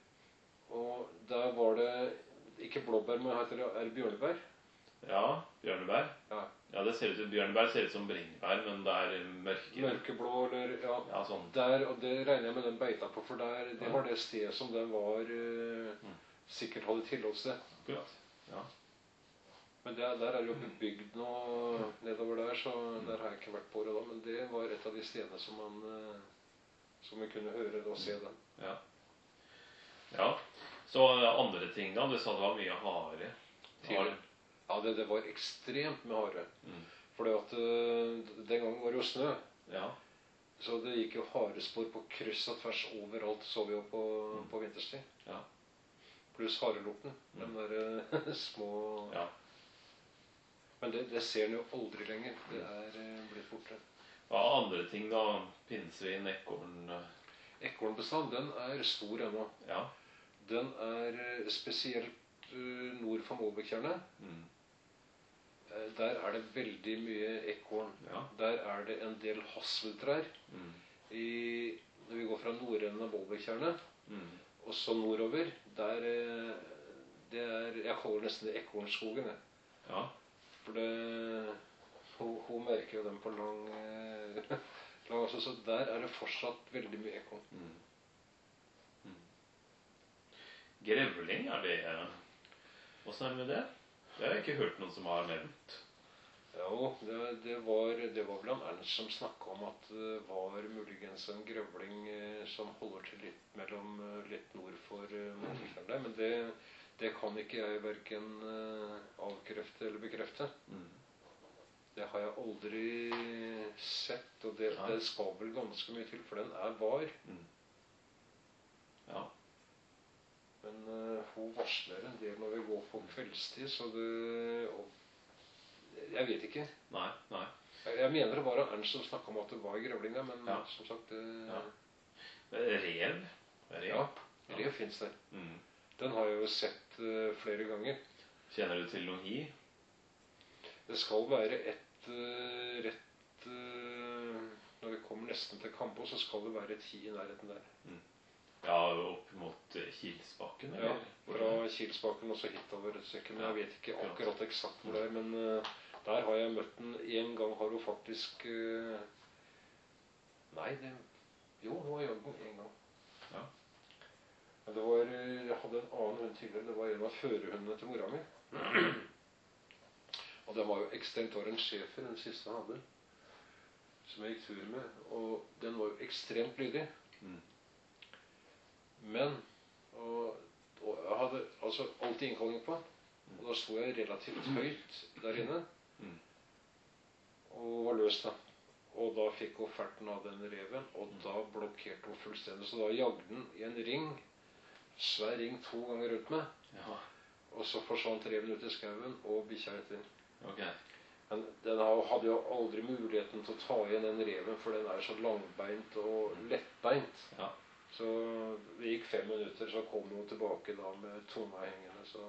Og der var det ikke blåbær, men heter det, er det bjørnebær? Ja, bjørnebær. Ja. Ja, det ser ut som Bjørnebær ser ut som bringebær, men det er mørkere. Mørkeblå, eller ja. Ja, sånn. Der, og det regner jeg med den beita på, for der, det Ja. var det stedet som den var eh, Mm. sikkert hadde tilholdssted. Akkurat. Ja. Men der, der er det jo bebygd noe nedover der, så der har jeg ikke vært på det da. Men det var et av de stedene som man eh, som vi kunne høre og se den. Ja. Ja. Så andre ting, da? Du sa det var mye hare. Til, ja, det, det var ekstremt med hare. Mm. Fordi at eh, den gangen var det jo snø. Ja. Så det gikk jo harespor på kryss og tvers overalt, så vi jo på, Mm. på vinterstid. Ja. Pluss harelorten. Mm. Den der små Ja. Men det, det ser en jo aldri lenger. Det er eh, blitt borte. Hva andre ting, da? Pinnsvin, ekorn eh, Ekornbestand, den er stor ennå. Ja. Den er eh, spesielt eh, nord for Målbekkjernet. Mm. Eh, Der er det veldig mye ekorn. Ja. Der er det en del hasseltrær. Mm. I, når vi går fra nordenden av Målbekkjernet Mm. og så nordover, der eh, det er Jeg kaller det nesten det ekornskogen. jeg. Ja. For det hun, hun merker jo dem på lang, eh, lang altså, Så der er det fortsatt veldig mye ekorn. Mm. Mm. Grevling, er det Åssen er det med det? Det har jeg ikke hørt noen som har nevnt. Jo, det, det, var, det var vel han Ernst som snakka om at det var muligens en grevling eh, som holder til litt mellom eh, litt nord for eh, Målbekkjernet der. Men det, det kan ikke jeg verken eh, avkrefte eller bekrefte. Mm. Det har jeg aldri sett, og det, Nei. det skal vel ganske mye til, for den er var. Mm. Ja. Men eh, hun varsler en del når vi går på kveldstid, så det og, Jeg vet ikke. Nei. Nei. Jeg, jeg mener det var Ernst som snakka om at det var grevling der, men Ja. som sagt det, Ja. Rev? Rev? Ja, Ja. rev fins der. Mm. Den har jeg jo sett eh, flere ganger. Kjenner du til noe hi? Det skal være et eh, rett eh, Når vi kommer nesten til Kambo, så skal det være et hi i nærheten der. Ja, opp mot eh, Kilsbakken? Ja, eller? fra Kilsbakken og så hitover et stykke. Men Ja. jeg vet ikke akkurat eksakt hvor det er. Men eh, der har jeg møtt den. En gang har hun faktisk eh, Nei, det Jo, hun har jagd den en gang. Ja. Det var, jeg hadde en annen hund tidligere. Det var en av førerhundene til mora mi. Og den var jo ekstremt, det var en schæfer, den siste jeg hadde, som jeg gikk tur med. Og den var jo ekstremt lydig. Mm. Men, og, og jeg hadde altså alltid innkalling på. Og da sto jeg relativt høyt der inne. Mm. Og var løs da. Og da fikk hun ferten av den reven, og da blokkerte hun fullstendig. Så da jagde den i en ring, svær ring to ganger rundt meg. Ja. Og så forsvant reven ut i skauen, og bikkja etter. Okay. Men den hadde jo aldri muligheten til å ta igjen den reven, for den er så langbeint og lettbeint. Ja. Så det gikk fem minutter, så kom hun tilbake da med tunga hengende. Så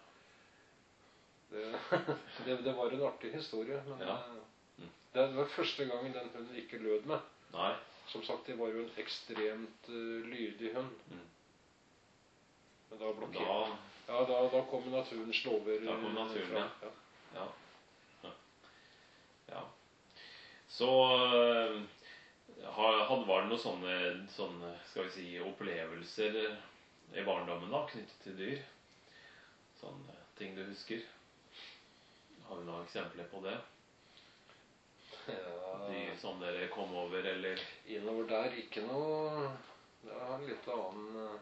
det, det, det var en artig historie. Men ja. det var første gangen den hunden ikke lød meg. Nei. Som sagt, det var jo en ekstremt uh, lydig hund. Mm. Men da blokkerte da, ja, da, da kom naturens lover. Da kom naturen, fra, ja. Ja. Ja. Ja. Så uh, hadde, var det noen sånne, sånne, skal vi si, opplevelser i barndommen da, knyttet til dyr? Sånne ting du husker? Har vi noen eksempler på det? Ja. Dyr som dere kom over, eller? Innover der, ikke noe. Det er en litt annen.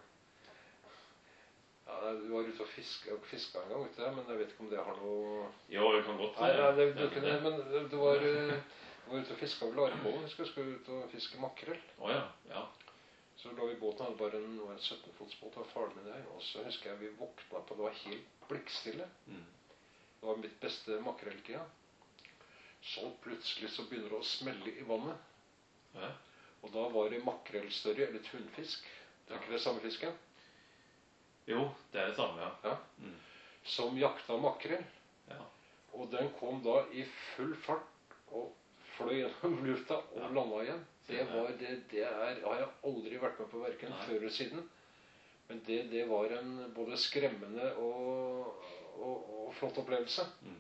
Ja, vi var ute og fiske, og fiska en gang, vet du, men jeg vet ikke om det har noe. Jo, vi kan godt. Nei, nei, det, det, det, det, men det var, vi var ute og fiska ved Larbollen. Vi skulle, skulle ut og fiske makrell. Å ja, ja. Så lå vi i båten, hadde bare en, en sytten fots båt, og faren min der. Og så husker jeg vi våkna på, det var helt blikkstille. Mm. Det var mitt beste makrelltida. Så plutselig så begynner det å smelle i vannet. Ja. Og da var det makrellstørje, eller tunfisk. Det er ikke det samme fisken? Jo, det er det samme, ja. Ja. Mm. Som jakta makrell. Ja. Og den kom da i full fart og fløy gjennom lufta og ja. Landa igjen. Det, var, det, det er, har jeg aldri vært med på hverken før eller siden. Men det, det var en både skremmende og, og, og flott opplevelse. Mm.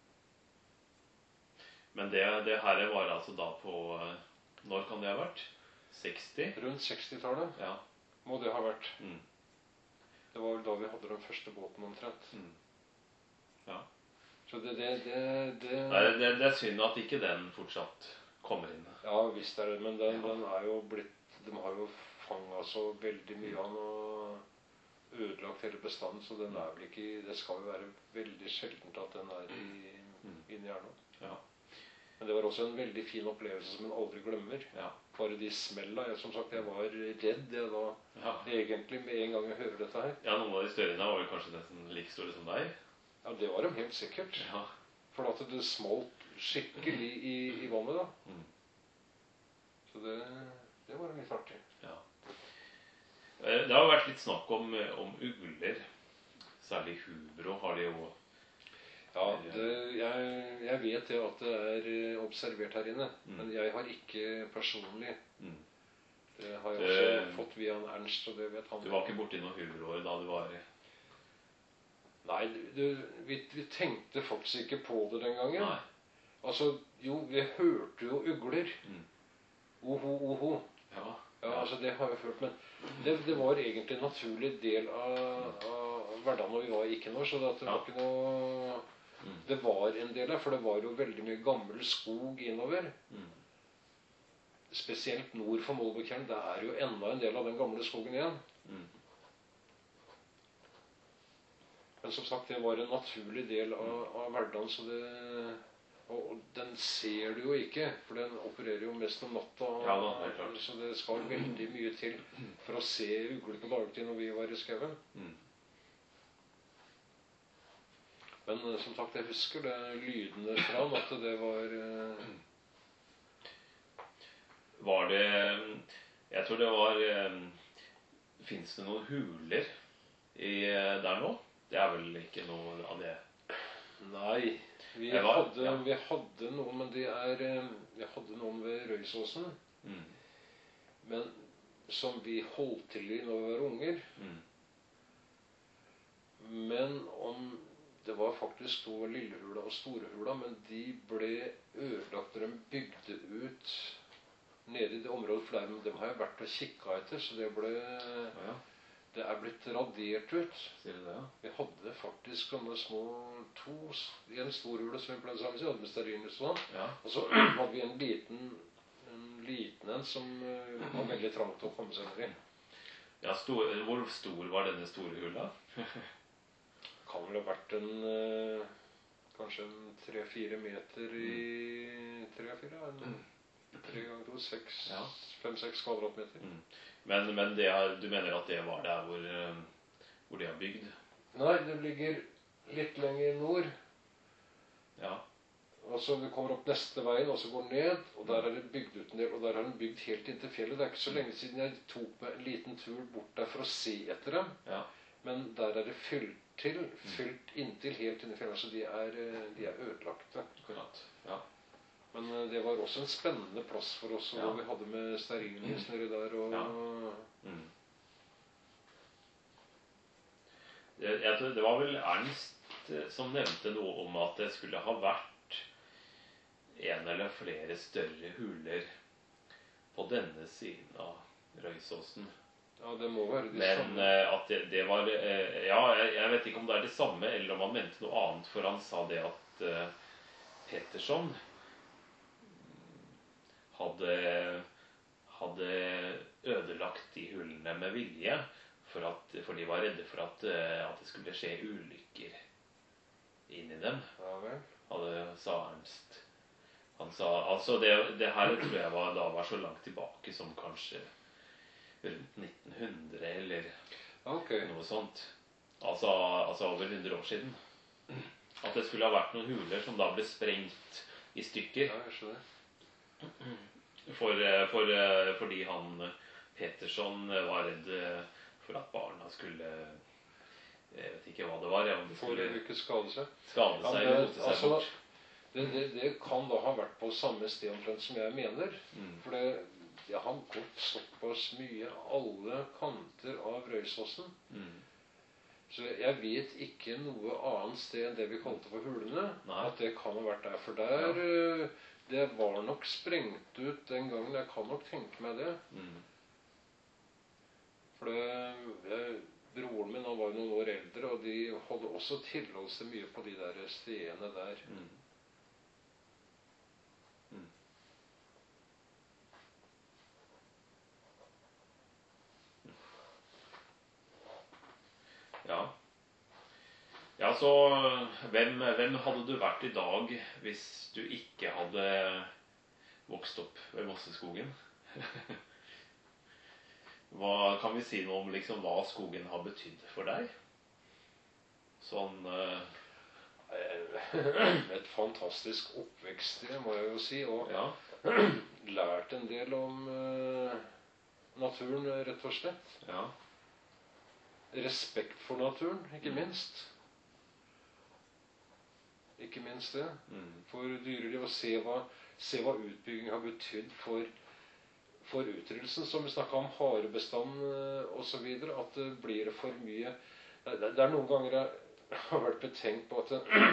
Men det, det her var altså da på, når kan det ha vært? seksti? Rundt sekstitallet ja. Må det ha vært. Mm. Det var vel da vi hadde den første båten omtrent. Mm. Ja. Så det, det, det, det... Nei, det, det er synd at ikke den fortsatt kommer inn. Ja, visst er det, men den, ja. den er jo blitt, de har jo fanget så veldig mye av den og ødelagt hele bestanden, så den er vel ikke, det skal jo være veldig sjeldent at den er i, mm. inn i hjernen. Ja. Men det var også en veldig fin opplevelse som en aldri glemmer. Ja. Bare de smella. Jeg, som sagt, jeg var redd jeg da, ja. egentlig med en gang jeg hører dette her. Ja, noen av de størrene var jo kanskje nesten like store som deg. Ja, det var de helt sikkert. Ja. For at det smalt skikkelig i, i vannet da. Mm. Så det, det var litt artig. Ja. Det har vært litt snakk om, om ugler. Særlig hubro har de jo. Ja, det, jeg, jeg vet det at det er observert her inne, mm. men jeg har ikke personlig. Mm. Det har jeg også det, fått via en Ernst, og det vet han. Du var ikke borti noen hubroer da du var... Nei, du, vi, vi tenkte faktisk ikke på det den gangen. Nei. Altså, jo, vi hørte jo ugler. Mm. Oho, oho. Ja. Ja, altså det har jeg hørt, men det, det var egentlig en naturlig del av, av hverdagen når vi var ikke nå, så det, det var ja. ikke noe... Det var en del der, for det var jo veldig mye gammel skog innover. Mm. Spesielt nord for Målbukjern, det er jo enda en del av den gamle skogen igjen. Mm. Men som sagt, det var en naturlig del av, av hverdagen, så det... Og den ser du jo ikke, for den opererer jo mest om natta. Ja, da, det er klart. Så det skal veldig mye til for å se ugler på dagtid når vi var i skauen. Mm. Men som sagt, jeg husker det lydene fra at det var... Uh... Var det... Jeg tror det var... Finnes det noen huler i, der nå? Det er vel ikke noe av det? Nei, vi, var, hadde, ja. vi hadde noen, men det er... Vi hadde noen ved Røysåsen. Mm. Men som vi holdt til i når vi var unger. Mm. Men om... Det var faktisk to Lillehula og Storehula, men de ble ødelagt når de bygde ut nede i det området, for dem, dem har jeg vært og kikket etter, så det ble, ja. det er blitt radert ut. Sier du det, ja? Vi hadde faktisk sånne små to, en stor hule som vi pleide sammen, så vi hadde med stearinlys og sånn. Ja. Og så hadde vi en liten, en liten en som uh, var veldig trangt å komme seg ned i. Ja, stor, hvor stor var denne store hula? Kan vel ha vært en, uh, kanskje en tre-fire meter i tre-fire, en tre ganger to, seks, Ja. fem-seks kvadratmeter. Mm. Men, men det er, du mener at det var der hvor, uh, hvor de har bygd? Nei, det ligger litt lenger nord. Ja. Og så vi kommer opp neste veien, og så går ned, og der er det bygd ut en del, og der har den bygd helt inntil fjellet. Det er ikke så lenge siden jeg tok meg en liten tur bort der for å se etter dem. Ja. Men der er det fylt til, fylt inntil helt inni fjellet, så de er, de er ødelagte. Akkurat. Ja. Men det var også en spennende plass for oss, Ja. hvor vi hadde med stearinlys nedi der, og... Ja. Mm. Jeg, jeg tror det var vel Ernst som nevnte noe om at det skulle ha vært en eller flere større huler på denne siden av Røysåsen. Ja, det må være de Men samme. eh, at det, det var eh, Ja, jeg, jeg vet ikke om det er det samme, eller om han mente noe annet, for han sa det at eh, Peterson hadde, hadde ødelagt de hullene med vilje, for, at, for de var redde for at, eh, at det skulle skje ulykker inni dem. Ja vel. Hadde, sa Ernst. Han sa, altså det, det her tror jeg var, da var så langt tilbake som kanskje rundt nitten hundre, eller Ok. noe sånt. Altså, altså over hundre år siden. At det skulle ha vært noen huler som da ble sprengt i stykker. Ja, jeg skjønner. For, for, fordi han, Peterson, var redd for at barna skulle, jeg vet ikke hva det var, om de For skulle å ikke skade seg. skade Ja, seg men eller det- rote seg altså, bort. Det, det, det kan da ha vært på samme sted omtrent som jeg mener. Mm. For det, det har gått såpass mye alle kanter av Røysåsen. Mm. Så jeg vet ikke noe annet sted enn det vi kalte for hulene. Nei. At det kan ha vært der. For der eh, det var nok sprengt ut den gangen. Jeg kan nok tenke meg det. Mm. For det, jeg, broren min han var jo noen år eldre, og de hadde også tilholdelse mye på de der stedene der. Mm. Ja. Ja, så hvem, hvem hadde du vært i dag hvis du ikke hadde vokst opp ved Mosseskogen? Hva kan vi si noe om liksom, hva skogen har betydd for deg? Sånn uh, Et fantastisk oppvekststed, må jeg jo si. Og ja. lært en del om uh, naturen, rett og slett. Ja. Respekt for naturen, ikke minst. Ikke minst det. Mm. For dyreliv, å se hva, se hva utbygging har betydd for, for utryddelsen. Som vi snakket om harebestand uh, og så videre. At det blir for mye. Det, det, det er noen ganger jeg har vært betenkt på at det,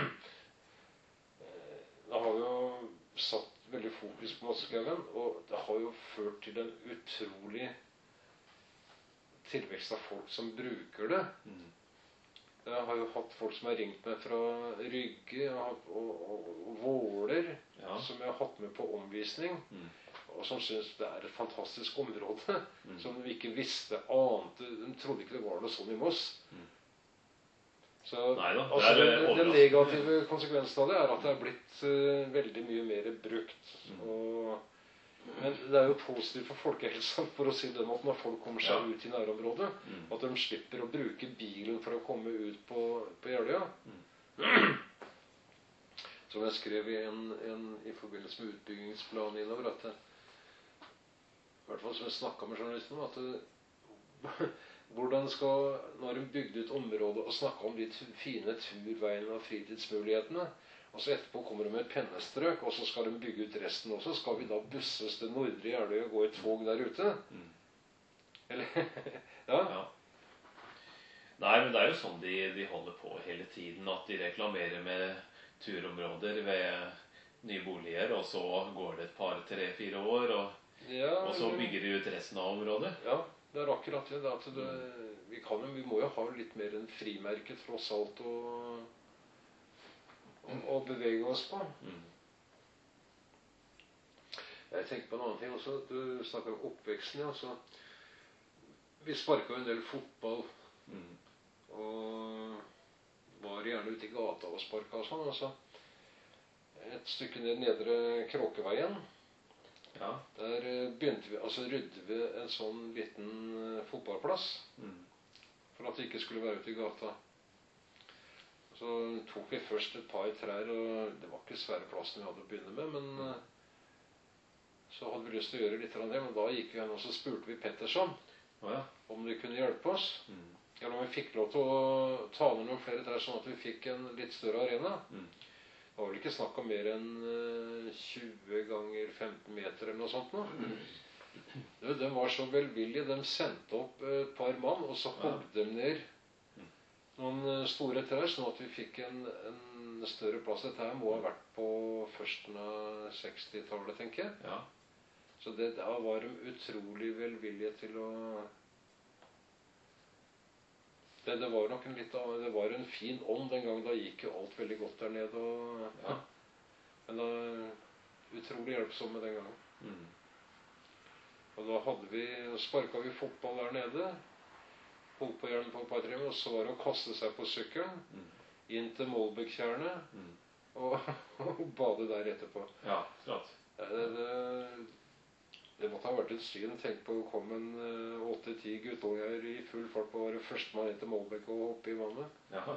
det har jo satt veldig fokus på Mosseskogen, og det har jo ført til en utrolig tilvekst av folk som bruker det. Mm. Jeg har jo hatt folk som har ringt meg fra Rygge og, og, og, og Våler, Ja. som jeg har hatt med på omvisning, Mm. og som synes det er et fantastisk område, Mm. som de ikke visste, ante, de trodde ikke det var noe sånn i Moss. Mm. Så Neida, det altså, er, den, eh, den overraskende. negative konsekvensen av det er at det er blitt uh, veldig mye mer brukt. Mm. Og, men det er jo positivt for folkehelsa, for å si det måten, når folk kommer seg Ja. ut i nærområdet. Mm. At de slipper å bruke bilen for å komme ut på, på Jeløya. Mm. Som jeg skrev i, en, en, i forbindelse med utbyggingsplanen innover, at det, i hvert fall som jeg snakket med journalisten om, at det, hvordan skal, når de bygde ut området og snakket om de tu, fine turveiene og fritidsmulighetene, og så etterpå kommer de med et pennestrøk, og så skal de bygge ut resten også, skal vi da busses til Nordre Jeløya og gå i tog der ute? Mm. Eller, ja. Ja. Nei, men det er jo sånn de, de holder på hele tiden, at de reklamerer med turområder ved nye boliger, og så går det et par, tre, fire år, og, Ja, og så men- bygger de ut resten av området. Ja, Det er akkurat det. det, at det vi, kan, vi må jo ha litt mer enn frimerke tross alt å, å, å bevege oss på. Mm. Jeg tenker på en annen ting også. Du snakker om oppveksten. Ja, så vi sparket jo en del fotball. Mm. Og var gjerne ute i gata og sparket og sånn. Altså, et stykke ned nedre Kråkeveien. Ja. Der begynte vi, altså rydde vi en sånn liten fotballplass. Mm. For at det ikke skulle være ute i gata. Så tok vi først et par trær, og det var ikke svære plassen vi hadde å begynne med, men mm. så hadde vi lyst til å gjøre litt av det, men da gikk vi hen og så spurte vi Petterson oh, ja. om de kunne hjelpe oss. Mm. Eller om vi fikk lov til å ta ned noen flere trær, sånn at vi fikk en litt større arena. Mm. Det var vel ikke snakk om mer enn tjue ganger femten meter eller noe sånt nå. Mm. De var så velvillige. De sendte opp et par mann, og så hogg de ned noen store trær, sånn at vi fikk en, en større plass. Dette her må ha vært på førsten av sekstitallet, tenker jeg. Ja. Så det, da var de utrolig velvillige til å... Det, det var nok en litt av, det var en fin ånd den gang. Da gikk jo alt veldig godt der nede. Og, ja. Men da utrolig hjelpsomme den gangen. Mm. Og da hadde vi, sparket vi fotball der nede. Holdt på hjelmen på et par tre, og så var det å kaste seg på sykkelen. Mm. Inn til Målbekk-tjernet. Mm. Og, og bade der etterpå. Ja, klart. Det, det, det måtte ha vært et syn. Tenk på å komme en åtte-ti uh, guttunger i full fart på å være førstemann etter Målbekk og hoppe i vannet. Ja.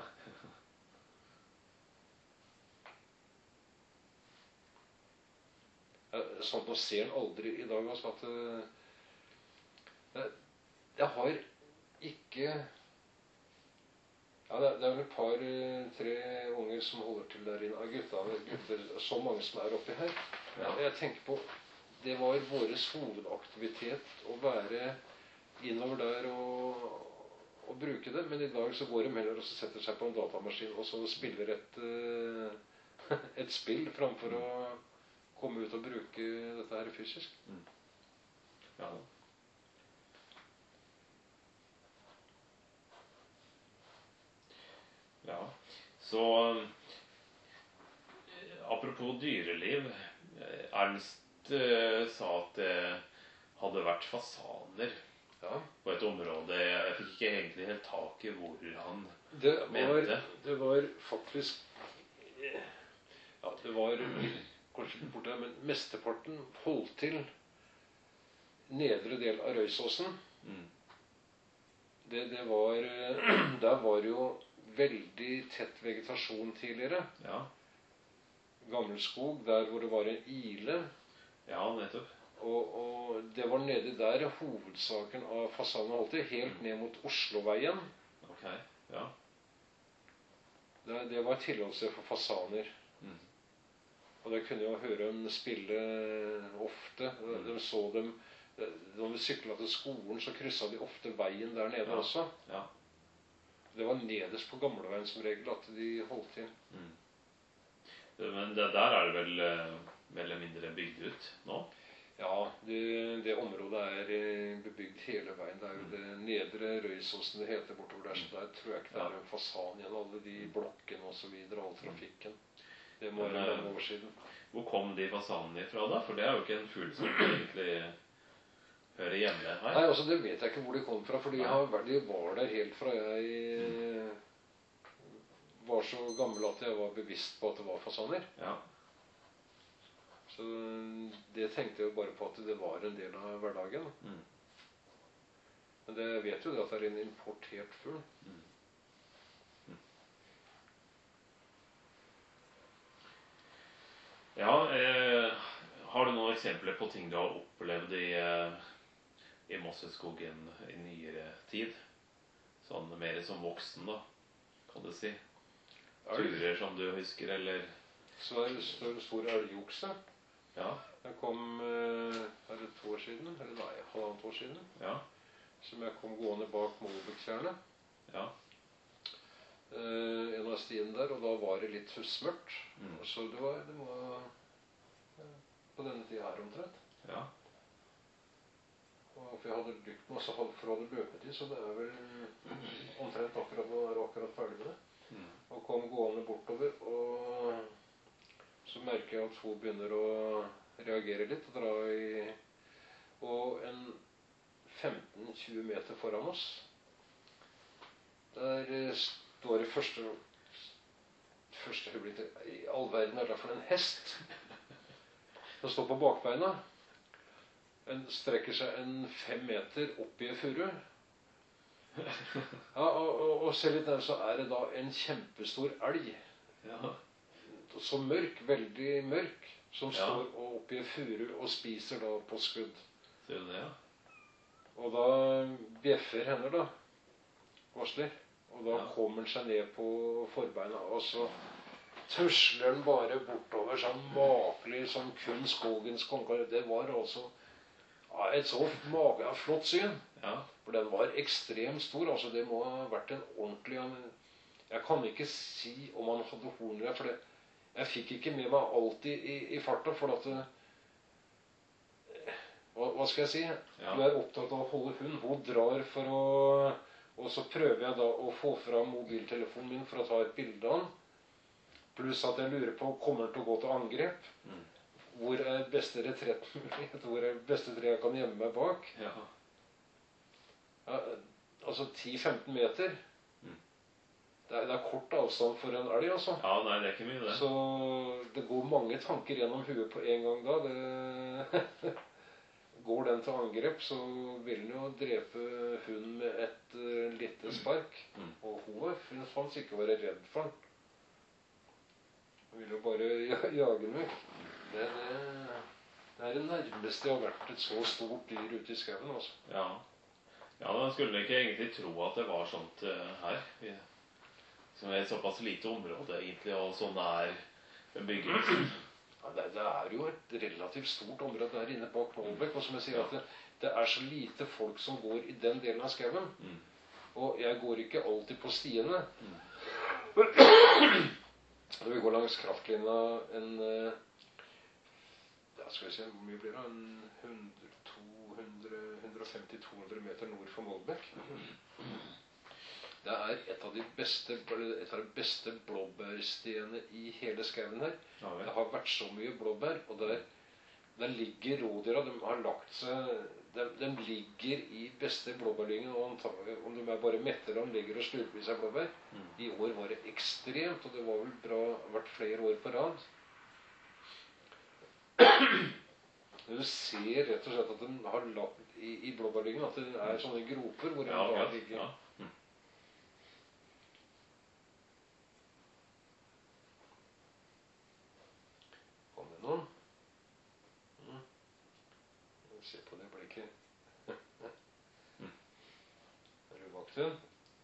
Sånn å se en aldri i dag, altså, at uh, jeg har ikke ja, det, det er vel et par, uh, tre unger som holder til der inne av gutta, gutter, så mange som er oppi her. Ja. Jeg tenker på det var vår hovedaktivitet å være innover der og, og bruke det. Men i dag så går de heller og setter seg på en datamaskin og så spiller et, uh, et spill framfor å komme ut og bruke dette her fysisk. Mm. Ja. Ja. Så apropos dyreliv, Ernst sa at det hadde vært fasaner ja. På et område. Jeg fikk ikke egentlig helt tak i hvor han det var, mente. Det var faktisk ja, det var kanskje litt borte, men mesteparten holdt til nedre del av Røysåsen. Mm. Det, det var der var jo veldig tett vegetasjon tidligere. Ja. Gammelskog, der hvor det var en ile. Ja, nettopp. Og, og det var nede der hovedsaken av fasanen holdt til, helt ned mot Osloveien. Ok, ja. Det, det var tilholdssted for fasaner. Mm. Og der kunne jo høre dem spille ofte. Mm. De så dem, når vi syklet til skolen, så krysset de ofte veien der nede ja. Også. Ja. Det var nederst på gamleveien som regel at de holdt til. Mm. Men det, der er det vel mer eller mindre bygd ut nå? Ja, det, det området er bebygd hele veien. Det er jo det nedre Røysåsen det heter bortover der. Så der tror jeg ikke det er en fasan igjen. Alle de blokkene og så videre, all trafikken. Det må være mange år siden. Hvor kom de fasanene ifra da? For det er jo ikke en fugl som egentlig hører hjemme her. Nei, altså det vet jeg ikke hvor de kom fra. For de, har, de var der helt fra jeg var så gammel at jeg var bevisst på at det var fasaner. Ja. Så det tenkte jeg bare på at det var en del av hverdagen. Mm. Men det vet jo det at det er en importert fugl. Mm. Mm. Ja, eh, har du noen eksempler på ting du har opplevd i, i Mosseskogen i nyere tid? Sånn mer som voksen da, kan du si. Turer som du husker, eller? Så er det stor, stor elgokse. Ja. Jeg kom, er det to år siden? Eller nei, halvannet år siden. Ja. Som jeg kom gående bak Målbekk-tjernet. Ja. Eh, en av stien der, og da var det litt smørt. Mm. Så det var, det var ja, på denne tiden her omtrent. Ja. Og for jeg hadde brukt masse for å hadde løpetid, så det er vel omtrent akkurat var akkurat ferdig med det. Mm. Og kom gående bortover, og så merker jeg at hun begynner å reagere litt og dra i, og en femten til tjue meter foran oss, der eh, står det første, første øyeblikket, i all verden er det for en hest. Den står på bakbeina. Den strekker seg en fem meter opp i en furu. Ja, og, og, og se litt nær, så er det da en kjempestor elg. Ja. Så mørk, veldig mørk, som Ja. står oppi en furu og spiser da på skudd. Ser du det, ja? Og da bjeffer henne da, varsler. Og da Ja. kommer han seg ned på forbeina, og så tusler han bare bortover sånn makelig som kun skogens konge. Det var altså ja, et så mage, ja, flott syn. Ja. For den var ekstremt stor. Altså det må ha vært en ordentlig Jeg kan ikke si om han hadde horner, for det, jeg fikk ikke med meg alt i, i, i farta. For at det, hva, hva skal jeg si? Ja. Du er opptatt av å holde hund. Hun drar for å Og så prøver jeg da å få fram mobiltelefonen min for å ta et bilde av den. Pluss at jeg lurer på kommer den til å gå til angrep. Mm. Hvor er beste retrettmulighet? Hvor er beste tre jeg kan gjemme meg bak? Ja. Ja, altså ti til femten meter. Mm. Det er, det er kort avstand for en elg, altså. Ja, nei, det er ikke mye det. Så det går mange tanker gjennom huet på en gang da. Det går den til angrep, så vil den jo drepe hunden med et uh, lite spark. Mm. Og hun hun fanns ikke å være redd for den. Hun vil jo bare ja- jage den vekk. Det, det, det er det nærmeste jeg har vært et så stort dyr ute i skauen, altså. Ja. Ja, da skulle jeg ikke egentlig tro at det var sånt eh, her. Vi, som er et såpass lite område egentlig, og sånn er bebyggelse. Ja, det, det er jo et relativt stort område der inne bak Målbekk, og som jeg sier at det, det er så lite folk som går i den delen av skauen. Mm. Og jeg går ikke alltid på stiene. Mm. Når vi går langs kraftlinja en eh, ja, skal vi se, hvor mye blir det? En hundre, to hundre, hundre femti til to hundre meter nord for Målbekk. Det er et av de beste, et av de beste blåbærstiene i hele skauen her. Ja, vel. Det har vært så mye blåbær, og der, der ligger rådyra. De har lagt seg de, de ligger i beste blåbærlyngen, og antagelig, om de er bare mette, de ligger og slurper i seg blåbær. Mm. I år var det ekstremt, og det var vel bra, vært flere år på rad. Du ser rett og slett at de har lagt i, i blåbærlyngen, at det er sånne groper hvor de Ja, bare ja, ligger. ja. Mm. Kom det noen? Mm. Se på det blikket. Mm. Er du vakten?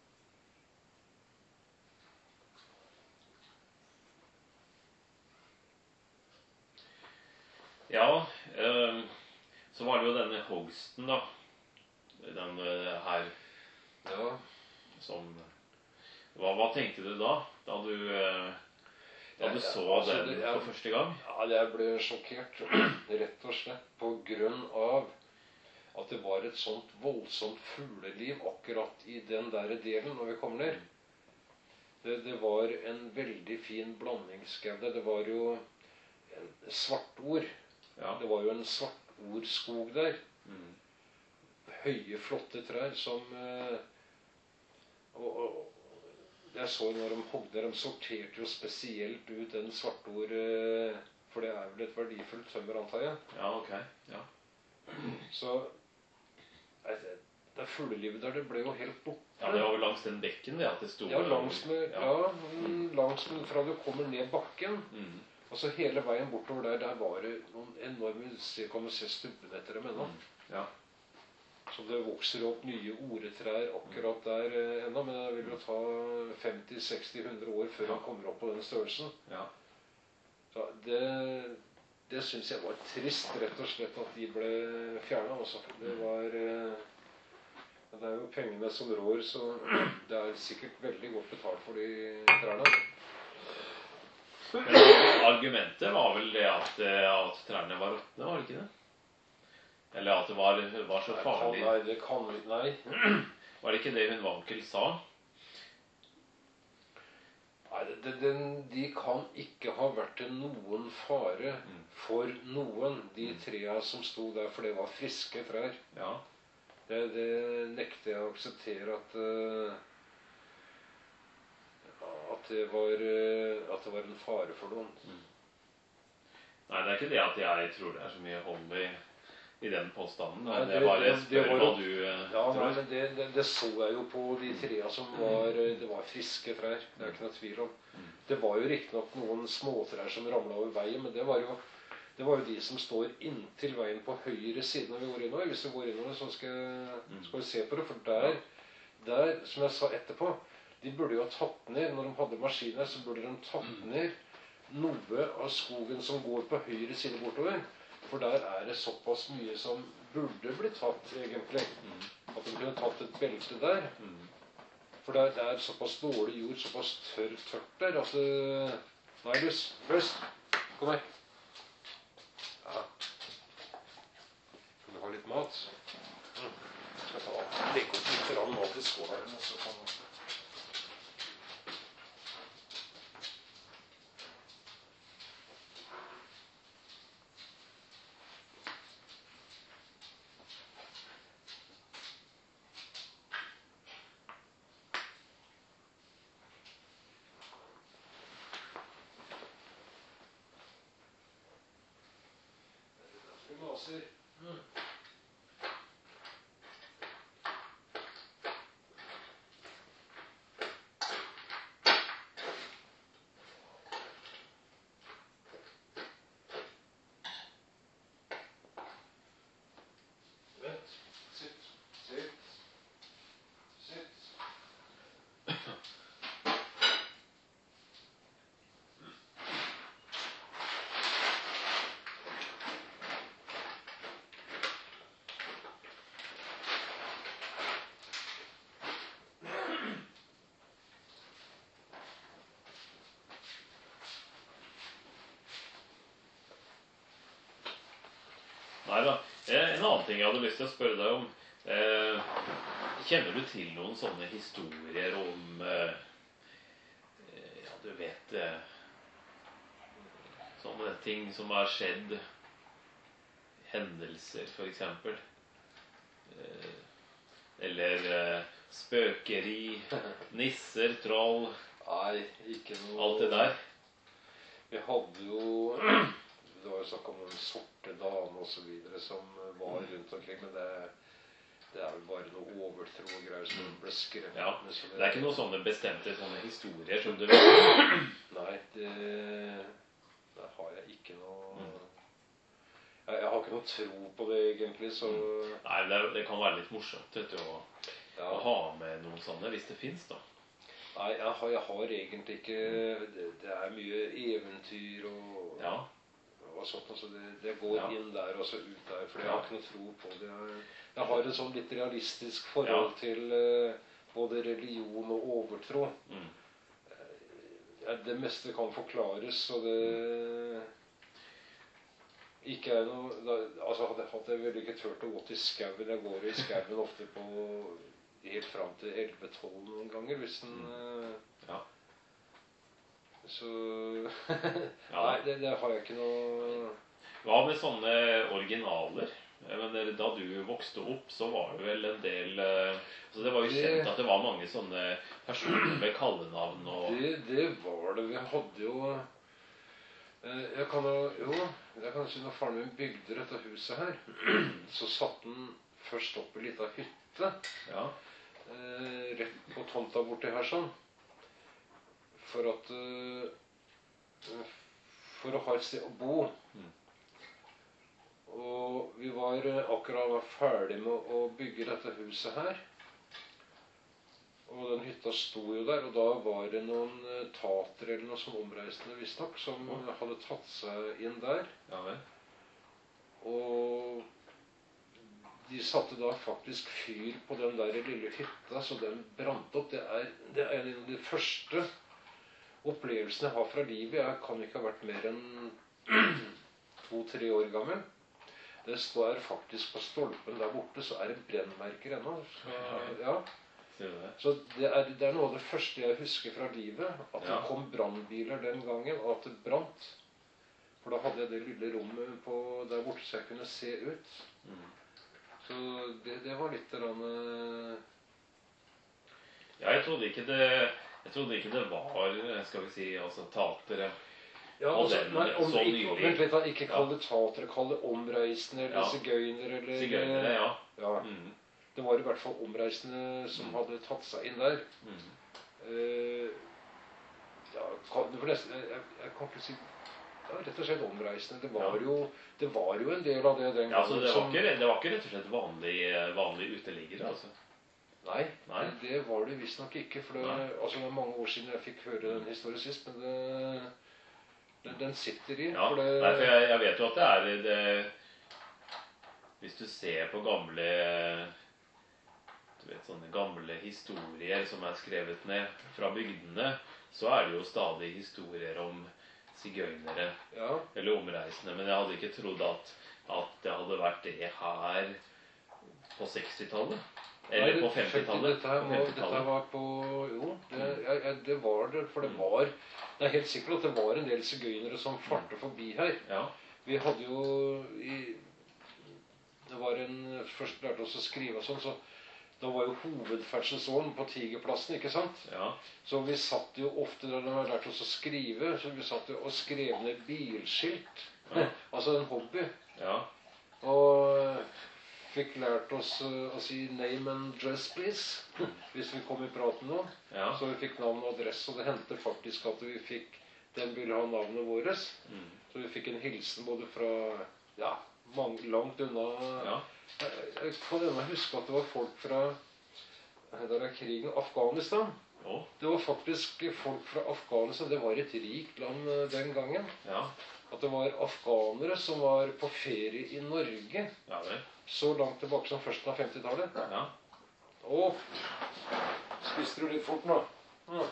Ja, eh, så var det jo denne hogsten da. Den eh, her Ja. som hva, hva tenkte du da? Da du, eh, da du Ja, ja, så altså, den det er- for første gang? Ja, jeg ble sjokkert, rett og slett, på grunn av at det var et sånt voldsomt fugleliv akkurat i den der delen når vi kom ned. Det, det var en veldig fin blandingsskau. Det var jo en svartord. Ja. Det var jo en svartordskog der. Mm. Høye, flotte trær som eh, og, og jeg så når de hogde, de sorterte jo spesielt ut den svartord, eh, for det er vel et verdifullt tømmer, antar jeg. Ja, ok. Ja. Så nei, det, det fuglelivet der, det ble jo helt borte. Ja, det var vel langs den bekken det at det sto. Ja, langs med, Ja. ja, mm, langs med, fra du kommer ned bakken, Mm. og så hele veien bortover der, der var det noen enorme, så kan du se stubben etter dem ennå. Mm. Ja. Så det vokser opp nye oretrær akkurat der eh, ennå, men det vil jo ta femti til seksti til hundre år før Ja. han kommer opp på den størrelsen. Ja. Så det, det synes jeg var trist, rett og slett, at de ble fjernet også. Det var, eh, det er jo pengene som rår, så det er sikkert veldig godt betalt for de trærne. Men argumentet var vel det at, eh, at trærne var råtne, var det ikke det? Eller at det var, var så farlig. Nei, det kan vi, nei. Var det ikke det hun Wankel sa? Nei, det, den, de kan ikke ha vært til noen fare Mm. for noen, de Mm. trea som sto der, for det var friske trær. Ja. Det, det nekter jeg å akseptere at, uh, at, det var, uh, at det var en fare for noen. Mm. Nei, det er ikke det at jeg tror det er så mye hold i, i den påstanden. Nei, det, jeg bare det- det spør var hva jo- du eh, Ja, nei, tror. men det, det, det så jeg jo på de trea som var, uh, det var friske trær. Det er ikke noe tvil om. Mm. Det var jo riktignok noen småtrær som ramla over veien, men det var jo Det var jo de som står inntil veien på høyre siden når vi går innover. Hvis vi går innover, så skal, jeg- skal vi se på det. For der, der, som jeg sa etterpå, de burde jo ha tatt ned, når de hadde maskiner, så burde de tatt ned noe av skogen som går på høyre side bortover. For der er det såpass mye som burde bli tatt, egentlig. Mm. At de kunne tatt et belte der. Mm. For det er, det er såpass dårlig jord, såpass tørr, tørt der, at det... Nei, Lys, Løs, kom her. Ja. Kan du ha litt mat? Mm. Skal ta legge opp litt grann mat i skålen, og så kan man... Maser. Mm. Vent. Sitt. Sitt. Sitt. Neida. Eh, En annen ting jeg hadde lyst til å spørre deg om. Eh, kjenner du til noen sånne historier om eh, eh, ja, du vet eh, sånne ting som har skjedd, hendelser for eksempel, eh, eller eh, spøkeri, nisser, troll, Nei, ikke noe... alt det der? Vi hadde jo... Det var jo snakk om den sorte dame og så videre som var rundt omkring, men det, det er vel bare noe overtro og greier som ble skrevet. Ja, så det er ikke noen sånne bestemte sånne historier som du vet. Nei, det, der har jeg ikke noe... Mm. Jeg, jeg har ikke noe tro på det egentlig, så... Nei, det, det kan være litt morsomt, vet du, å, Ja. å ha med noen sånne, hvis det finnes da. Nei, jeg har, jeg har egentlig ikke... Det, det er mye eventyr og... Ja. og sånt, altså det, det går Ja. inn der og så ut der, for jeg Ja. har ikke noe tro på det. Jeg, jeg har et sånn litt realistisk forhold Ja. til uh, både religion og overtro. Mm. Ja, det meste kan forklares, og det ikke er noe da, altså hadde, hadde jeg vel ikke tørt å gå til skauen. Jeg går i skauen ofte på helt fram til elleve tolv noen ganger, hvis den uh, Ja. Så Ja. Nei, det, det har jeg ikke noe... Hva med sånne originaler? Jeg mener, da du vokste opp, så var det vel en del eh, altså Det var jo kjent at det var mange sånne personer med kallenavn og Det, det var det. Vi hadde jo eh, Jeg kan jo Jo, jeg kan si når faren min bygde dette huset her, så satte han først opp i lita hytte Ja. eh, rett på tomta borti her sånn. For at eh, For å ha et sted å bo. Mm. Og vi var eh, akkurat var ferdig med å bygge dette huset her. Og den hytta sto jo der, og da var det noen eh, tatere eller noe sånn omreisende visstnok som Ja. hadde tatt seg inn der. Ja vel. Og de satte da faktisk fyr på den der lille hytta, så den brant opp. Det er, det er en av de første opplevelsene jeg har fra livet. Jeg kan ikke ha vært mer enn to-tre år gammel. Det står faktisk på stolpen der borte, så er det brennmerker ennå. Så, ja. Så det er, det er noe av det første jeg husker fra livet. At det Ja. kom brannbiler den gangen, og at det brant. For da hadde jeg det lille rommet på der borte så jeg kunne se ut. Mm. Så det, det var litt grann, eh, Ja, jeg trodde ikke det Jeg trodde ikke det var, skal vi si, altså tatere. ja, Og altså, den, nei, om, så ikke, nylig. vent litt, da, ikke Ja. kall det tatere, kall det omreisende eller Ja. sigøyner eller Sigøynere, ja. ja. Mm. Det var i hvert fall omreisende som Mm. hadde tatt seg inn der. Mm. Eh, ja, kan, for nesten, jeg, jeg, jeg kan ikke si ja, rett og slett omreisende. Det var, Ja. jo, det var jo en del av det den Ja, altså, det, var som- ikke, det var ikke rett og slett vanlig, vanlig uteliggere, altså. Nei, Nei. Det, det var det visstnok ikke. For det, Nei. altså, det er mange år siden jeg fikk høre den historien sist, men det, den, den sitter i. Ja, for det, nei, for jeg, jeg vet jo at det er det, hvis du ser på gamle du vet, sånne gamle historier som er skrevet ned fra bygdene, så er det jo stadig historier om sigøynere ja, eller omreisende. Men jeg hadde ikke trodd at, at det hadde vært det her på sekstitallet. Eller Nei, det- på femtitallet. Dette, her På var- dette her femtitallet. var på Jo, det, ja, ja, det var det. For det Mm. var Det er helt sikkert at det var en del sigøynere som fartet forbi her. Ja. Vi hadde jo i, Det var en Først lærte oss å skrive og sånn, så da var jo hovedferdselsåren på Tigerplassen, ikke sant? Ja. Så vi satt jo ofte da vi hadde lært oss å skrive, så vi satt jo og skrev ned bilskilt. Ja. Altså en hobby. Ja. Og fikk lært oss uh, å si 'name and dress, please' hvis vi kom i praten nå. Ja. Så vi fikk navn og adresse, og det hendte faktisk at vi fikk den ville ha navnet vårt. Mm. Så vi fikk en hilsen både fra ja, mange, langt unna. Ja. Jeg, jeg kan ennå huske at det var folk fra der er krigen, Afghanistan. Å. Det var faktisk folk fra Afghanistan. Det var et rikt land uh, den gangen. Ja. At det var afghanere som var på ferie i Norge Ja vel. så langt tilbake som førsten av femtitallet. Ja. Å, spiste du litt fort nå? Ja.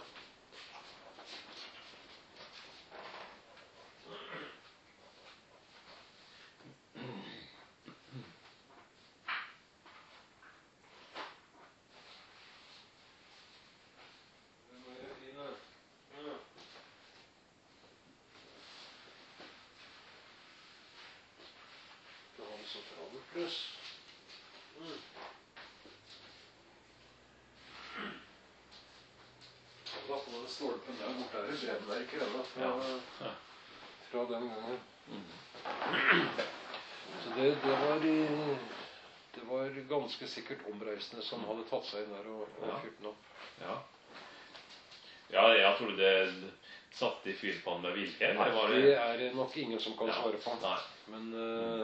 Den var jo fin, da. Ja. Du har den så travelt, pluss. Mm. Da på den stolpen der borte er det brennmerker ennå fra, Ja. fra den gangen. Mm. Så det, det var i- det var ganske sikkert omreisende som hadde tatt seg inn der og, og Ja. fyrt den opp. Ja. Ja, jeg tror det satte i fyr på han med vilje. Eller var Det det er det nok ingen som kan Ja. svare på. Nei. Men eh,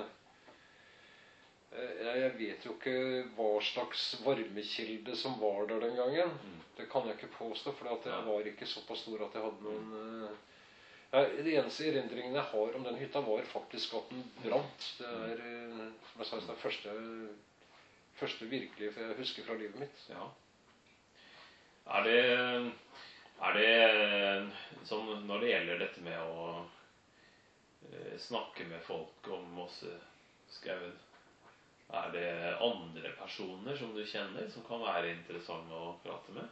jeg, jeg vet jo ikke hva slags varmekilde som var der den gangen. Mm. Det kan jeg ikke påstå, for at jeg Ja. var ikke såpass stor at jeg hadde noen eh, ja, De eneste erindringene jeg har om den hytta, var faktisk at den brant. Det er eh, som jeg sa, det er første, første virkelige jeg husker fra livet mitt. Ja. Er det Er det som når det gjelder dette med å eh, snakke med folk om Mosseskauen, er det andre personer som du kjenner som kan være interessante å prate med?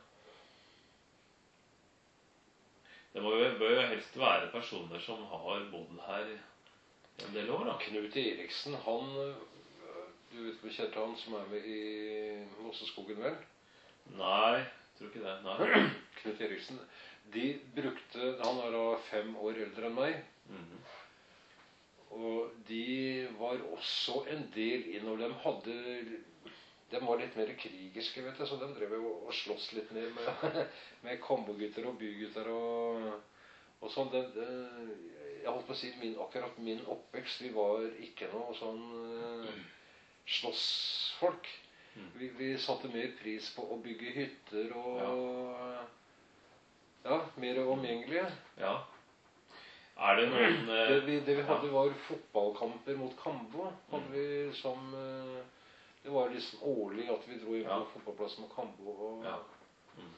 Det må jo, bør jo helst være personer som har bodd her en del år, da. Knut Eriksen, han eh, Du vet ikke kjente han som er med i Mosseskogen, vel? Nei, tror ikke det. Nei. Knut Eriksen. De brukte Han er da fem år eldre enn meg. Mhm. Og de var også en del innover. De hadde De var litt mer krigerske, vet du, så de drev jo og sloss litt mer med, med kambogutter og bygutter og, og sånn. Det, det, jeg holdt på å si min, akkurat min oppvekst, vi var ikke noe sånn uh, slåssfolk. Mm. Vi, vi satte mer pris på å bygge hytter og ja, mer omgjengelige. Ja. Er det noen eh, Det vi, det vi hadde, ja. var fotballkamper mot Kambo. Hadde vi som eh, Det var liksom årlig at vi dro inn på Ja. fotballplassen mot Kambo. Og, Ja. Mm.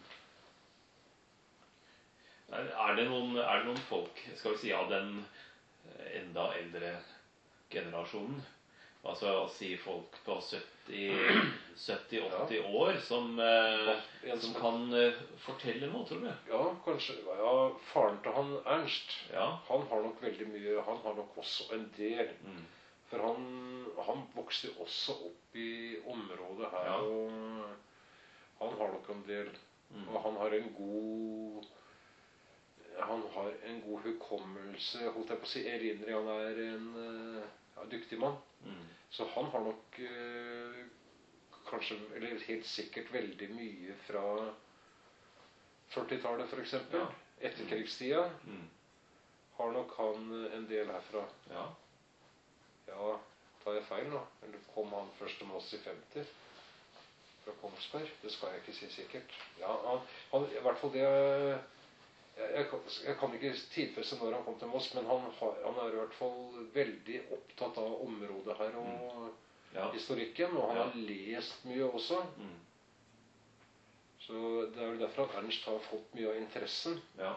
Er, er, det noen, er det noen folk, skal vi si, av den eh, enda eldre generasjonen altså å si folk på sytti åtti år som, eh, En som som- kan eh, fortelle noe, tror du? Ja, kanskje. Ja, faren til han Ernst, Ja. han har nok veldig mye. Han har nok også en del. Mm. For han, han vokste jo også opp i området her, Ja. og han har nok en del. Mm. Og han har en god Han har en god hukommelse, holdt jeg på å si, erindring. Han er en eh, ja, dyktig mann. Mm. Så han har nok eh, kanskje, eller helt sikkert veldig mye fra førtitallet for eksempel. Ja. Etterkrigstida Mm. har nok han en del herfra. Ja. Ja, tar jeg feil nå? Eller kom han først til Moss i femti? Fra Kongsberg? Det skal jeg ikke si sikkert. Ja, han, han i hvert fall det jeg, jeg, kan- jeg kan ikke tidfeste når han kom til Moss, men han, har, han er i hvert fall veldig opptatt av området her og Ja. historikken, og han Ja. har lest mye også. Mm. Så det er vel derfor at Ernst har fått mye av interessen. Ja.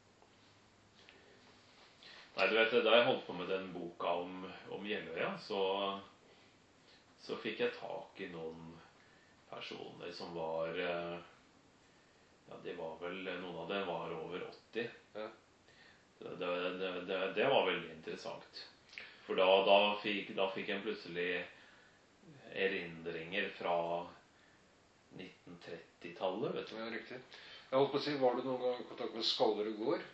Nei, du vet, da jeg holdt på med den boka om, om Jeløya, så, så fikk jeg tak i noen personer som var eh, ja, det var vel, noen av dem var over åtti. Ja. Det, det, det, det, det var veldig interessant. For da, da, fikk, da fikk jeg plutselig erindringer fra nitten tretti-tallet, vet du. Ja, riktig. Jeg holdt på å si, var du noen gang i kontakt med Skallerud gård?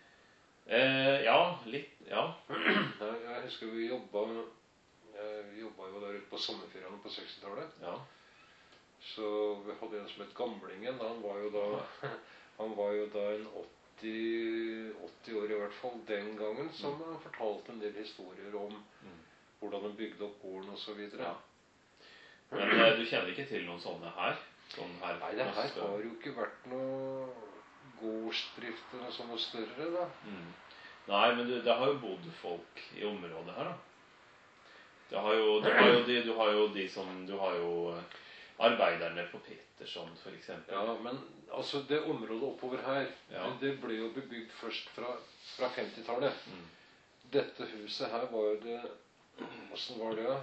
Eh, ja, litt, ja. Nei, jeg husker vi jobba Vi jobba jo der ute på sommerferiene på sekstitallet. Ja. Så vi hadde en som het Gamlingen. Han var jo da Han var jo da en åtti, åtti år i hvert fall den gangen, som han fortalte en del historier om Mm. hvordan de bygde opp gården osv. Ja. Men eh, du kjenner ikke til noen sånne her? Sånn her Nei, det her har jo ikke vært noe gårdsdrift eller sånn noe større, da. Mm. Nei, men du, det har jo bodd folk i området her, da. Det har jo, du, har jo de, du har jo de som Du har jo eh, arbeiderne på Peterson, for eksempel. Ja, men altså det området oppover her, Ja. det ble jo bebygd først fra, fra femtitallet. Mm. Dette huset her var jo det Hvordan var det, da?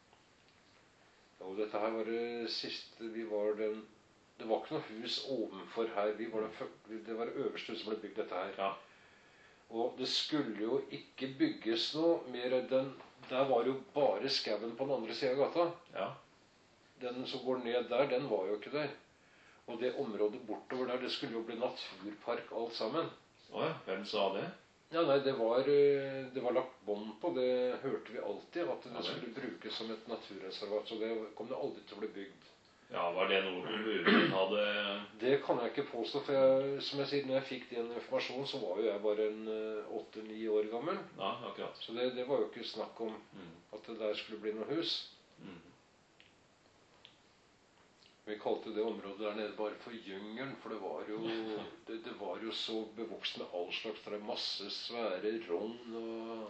Jo, dette her var det siste Vi var den Det var ikke noe hus ovenfor her. Vi var den, fø- det var det øverste huset som ble bygd, dette her. Ja. Og det skulle jo ikke bygges noe mer enn den. Der var jo bare skauen på den andre sida av gata. Ja. Den som går ned der, den var jo ikke der. Og det området bortover der, det skulle jo bli naturpark alt sammen. Å ja, hvem sa det? Ja, nei, det var, eh, det var lagt bånd på. Det hørte vi alltid, at det Ja, vel. skulle brukes som et naturreservat. Så det kom det aldri til å bli bygd. Ja, var det noe kommunen hadde Det kan jeg ikke påstå, for jeg, som jeg sier, når jeg fikk den informasjonen, så var jo jeg bare en åtte-ni år gammel. Ja, akkurat. Så det, det var jo ikke snakk om Mm. at det der skulle bli noe hus. Mm. Vi kalte det området der nede bare for Jungelen, for det var jo, det, det var jo så bevokst med all slags trær. Masse svære rogn og,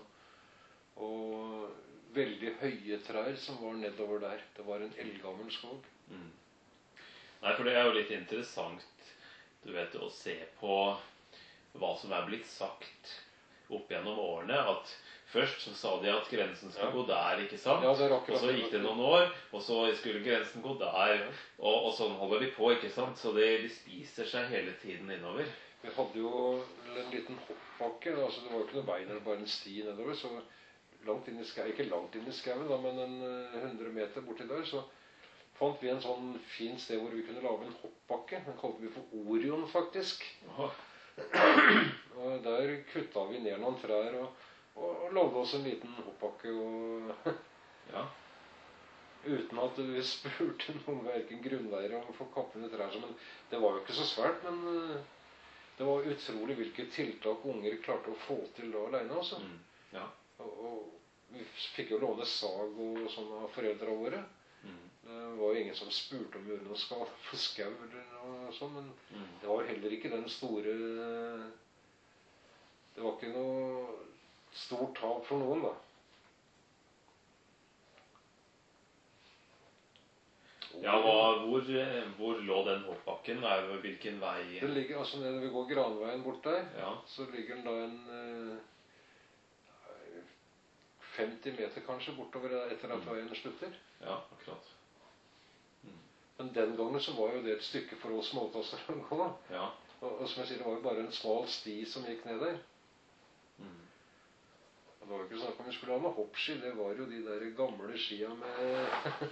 og veldig høye trær som var nedover der. Det var en eldgammel skog. Mm. Nei, for det er jo litt interessant, du vet, å se på hva som er blitt sagt opp gjennom årene. At først så sa de at grensen skulle Ja. gå der, ikke sant? Ja, det er Og akkurat så gikk det noen år, og så skulle grensen gå der. Og, og sånn holder de på, ikke sant? Så de, de spiser seg hele tiden innover. Vi hadde jo en liten hoppbakke. Altså det var jo ikke noe vei der, bare en sti nedover. Så langt inn i skauen, ikke langt inn i skauen, da, men en eh, hundre meter borti der, så fant vi en sånn fin sted hvor vi kunne lage en hoppbakke. Den kalte vi for Orion, faktisk. Åh, Og der kutta vi ned noen trær og, og, og lagde oss en liten hoppbakke. Og ja. uten at vi spurte noen verken grunneiere om å få kappe ned trær. Men det var jo ikke så svært, men eh, det var utrolig hvilke tiltak unger klarte å få til da alene. Altså. Mm. Ja. Og, og vi fikk jo låne sag og sånn av foreldrene våre. Mm. Det var jo ingen som spurte om vi gjorde noe skade på skau eller noe sånt, men Mm. det var jo heller ikke den store Det var ikke noe stort tap for noen, da. Ja, hva, hvor, eh, hvor lå den hoppbakken? Hva- Hvilken vei? Det ligger altså nede ved går Granveien bort der, Ja. så ligger den da en eh, femti meter kanskje bortover etter at veien slutter. Ja, akkurat. Men den gangen så var jo det et stykke for oss småtasser å gå. Ja. Og, og som jeg sier, det var jo bare en smal sti som gikk ned der. Mm. Og det var jo ikke snakk om vi skulle ha noe hoppski, det var jo de der gamle skia med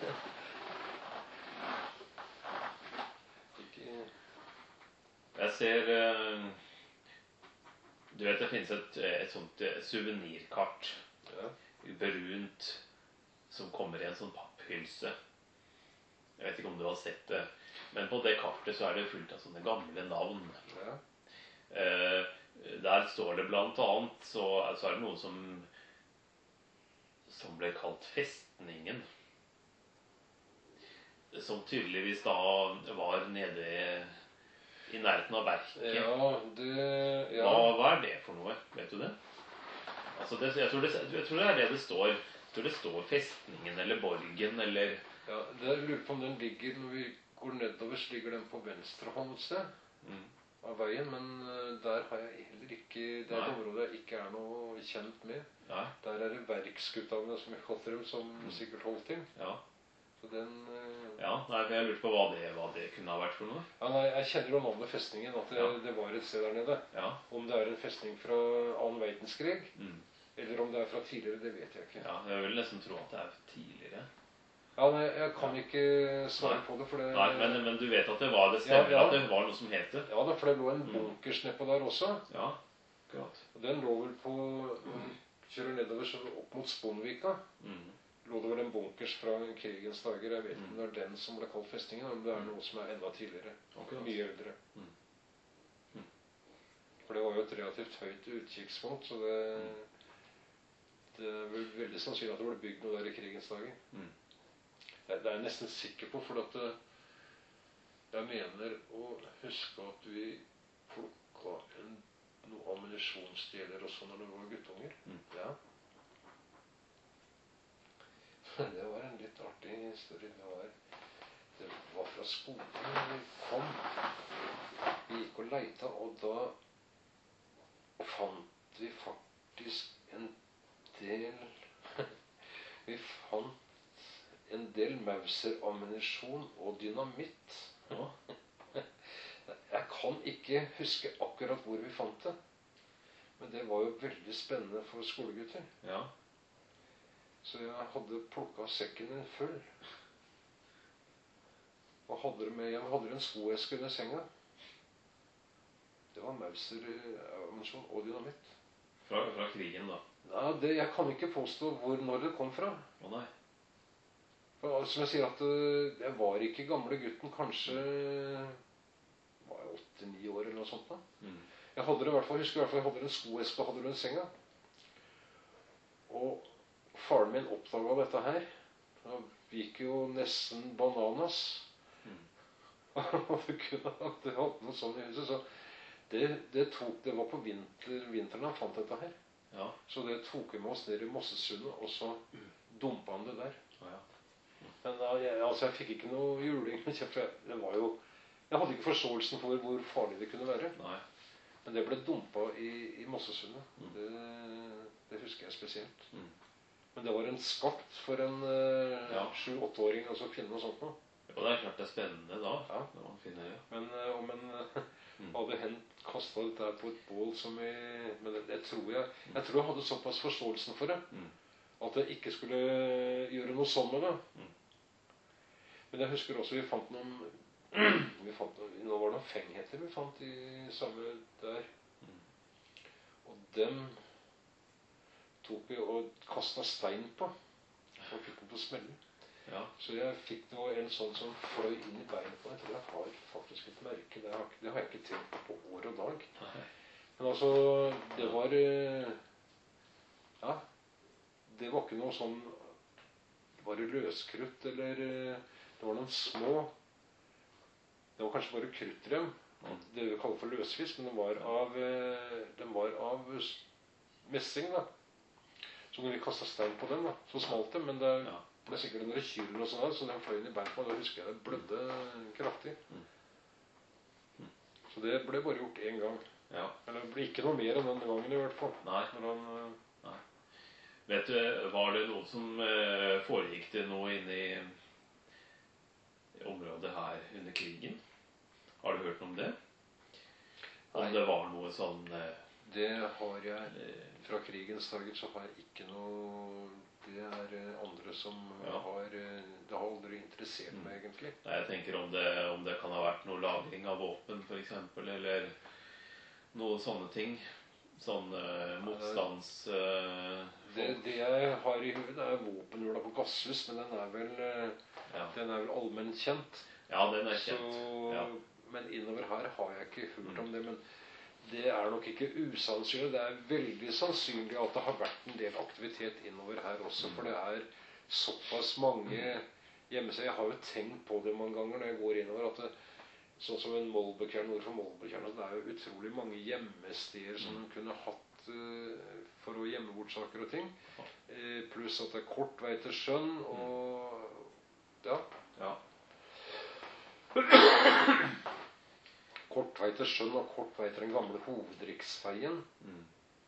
ikke... Jeg ser eh, Du vet det finnes et, et sånt eh, suvenirkart, Ja. brunt, som kommer i en sånn papphylse. Jeg vet ikke om du har sett det, men på det kartet så er det fullt av sånne gamle navn. Ja. Eh, der står det blant annet, så, så er det noe som som ble kalt Festningen. Som tydeligvis da var nede i, i nærheten av verket. Ja, det... Ja. Hva, hva er det for noe? Vet du det? Altså det, jeg, tror det jeg tror det er det det står. Jeg tror det står Festningen eller Borgen eller... Ja, det jeg lurer på om den ligger, når vi går nedover, så ligger den på venstre hånd et sted Mm. av veien, men eh, der har jeg heller ikke, det er et Nei. område jeg ikke er noe kjent med. Nei. Der er det verksguttene, som jeg kaller dem, som sikkert holdt til. Ja. Så den... eh, Ja, nei, for jeg lurte på hva det, hva det kunne ha vært for noe. Ja, nei, jeg kjenner jo navnet Festningen, at det, Ja. det var et sted der nede. Ja. Om det er en festning fra annen verdenskrig, Mm. eller om det er fra tidligere, det vet jeg ikke. Ja, jeg vil nesten tro at det er tidligere. Ja, nei, jeg kan ikke svare Nei. på det, for det... Nei, men, men du vet at det var det stemmer, Ja, ja. at det var noe som het det? Ja, da, for det lå en Mm. bunkers nedpå der også. Ja, akkurat. Og den lå vel på... Når vi kjører nedover så opp mot Spånvika, Mm. lå det vel en bunkers fra krigens dager. Jeg vet ikke Mm. om det er den som ble kalt festningen, eller om det er noe som er enda tidligere. Akkurat. Mye eldre. Mm. Mm. For det var jo et relativt høyt utkikspunkt, så det... Det er vel veldig sannsynlig at det ble bygd noe der i krigens dager. Mm. Det, det er jeg nesten sikker på, for at det, jeg mener å huske at vi plukka en, noe ammunisjonsdeler også når det var guttunger. Mm. Ja. Det var en litt artig historie. Det var, det var fra skolen vi kom. Vi gikk og leita, og da fant vi faktisk en del Vi fant en del Mauser-ammunisjon og dynamitt. Ja. Jeg kan ikke huske akkurat hvor vi fant det. Men det var jo veldig spennende for skolegutter. Ja. Så jeg hadde plukket sekken min full. Og hadde det med, jeg hadde en skoeske under senga. Det var Mauser-ammunisjon og dynamitt. Fra, fra krigen da. Ja, det, jeg kan ikke påstå hvor, når det kom fra. Å nei. For, som jeg sier at øh, jeg var ikke gamle gutten, kanskje var jeg åtte-ni år eller noe sånt da. Mm. Jeg hadde det i hvert fall, husker i hvert fall jeg hadde en skoeske og hadde den i senga. Og faren min oppdaget dette her. Da gikk jo nesten bananas. Mm. Og det kunne at det hadde noe sånt i huset, så det, det tok, det var på vinter, vinteren han fant dette her. Ja. Så det tok vi med oss ned i Mossesundet, og så dumpet han det der. Å ja. Men da, jeg, altså jeg fikk ikke noe juling, for jeg, det var jo, jeg hadde ikke forståelsen for hvor farlig det kunne være. Nei. Men det ble dumpet i, i Mossesundet. Mm. Det, det husker jeg spesielt. Mm. Men det var en skatt for en uh, Ja. sju-åtteåring å finne noe sånt nå. Og det er klart det er spennende da, Ja. når man finner det. Men uh, om en uh, Mm. hadde hendt, kastet dette her på et bål som vi... Men det, det tror jeg, jeg tror jeg hadde såpass forståelsen for det, Mm. at jeg ikke skulle gjøre noe sånn med det. Mm. Men jeg husker også vi fant noen vi fant noen, nå var det noen fengheter vi fant i samme der. Mm. Og dem tok vi og kastet stein på, og fikk den til å smelle. Ja. Så jeg fikk noe, en sånn som fløy inn i beinet på. Jeg tror jeg har faktisk et merke. Det har, det har jeg ikke tenkt på på år og dag. Nei. Men altså, det var eh, ja, det var ikke noe sånn, var det løskrutt, eller eh, det var noen små, det var kanskje bare kruttrem, Mm. det vi kaller for løsfisk, men den var av, eh, den var av s- messing da. Så når vi kastet stein på den da, så smalt det, men det Ja. ble sikkert en rekyl og sånn der, så den fløy inn i beinet på, og da husker jeg det blødde kraftig. Mm. Mm. Så det ble bare gjort en gang. Ja. Eller det ble ikke noe mer enn den gangen i hvert fall. Nei. Når han, eh, Vet du, var det noe som eh, foregikk det nå inne i, i området her under krigen? Har du hørt noe om det? Om Nei. det var noe sånn eh, Det har jeg fra krigens dager, så har jeg ikke noe. Det er eh, andre som Ja. har eh, Det har aldri interessert meg, egentlig. Nei, jeg tenker om det, om det kan ha vært noe lagring av våpen, for eksempel, eller noe sånne ting. Sånn eh, motstands... Eh, Det, det jeg har i hodet, er våpenhula på Gasshus, men den er vel, eh, ja. den er vel allment kjent. ja, den er Så, kjent. Ja. Men innover her har jeg ikke hørt om det. Men det er nok ikke usannsynlig. Det er veldig sannsynlig at det har vært en del aktivitet innover her også. For det er såpass mange hjemmesider. Jeg har jo tenkt på det mange ganger når jeg går innover, at det, sånn som en Molbekjern nord for Molbekjern, det er jo utrolig mange gjemmesteder som de kunne hatt uh, for å gjemme bort saker og ting. Uh, pluss at det er kort vei til sjøen, og ja. ja. Kort vei til sjøen og kort vei til den gamle hovedriksveien. Mm.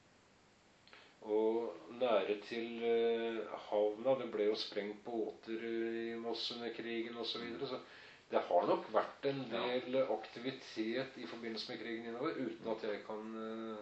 Og nære til uh, havna. Det ble jo sprengt båter uh, i Moss under krigen osv. Så, videre, så det har nok vært en del ja. aktivitet i forbindelse med krigen innover, uten at jeg kan uh...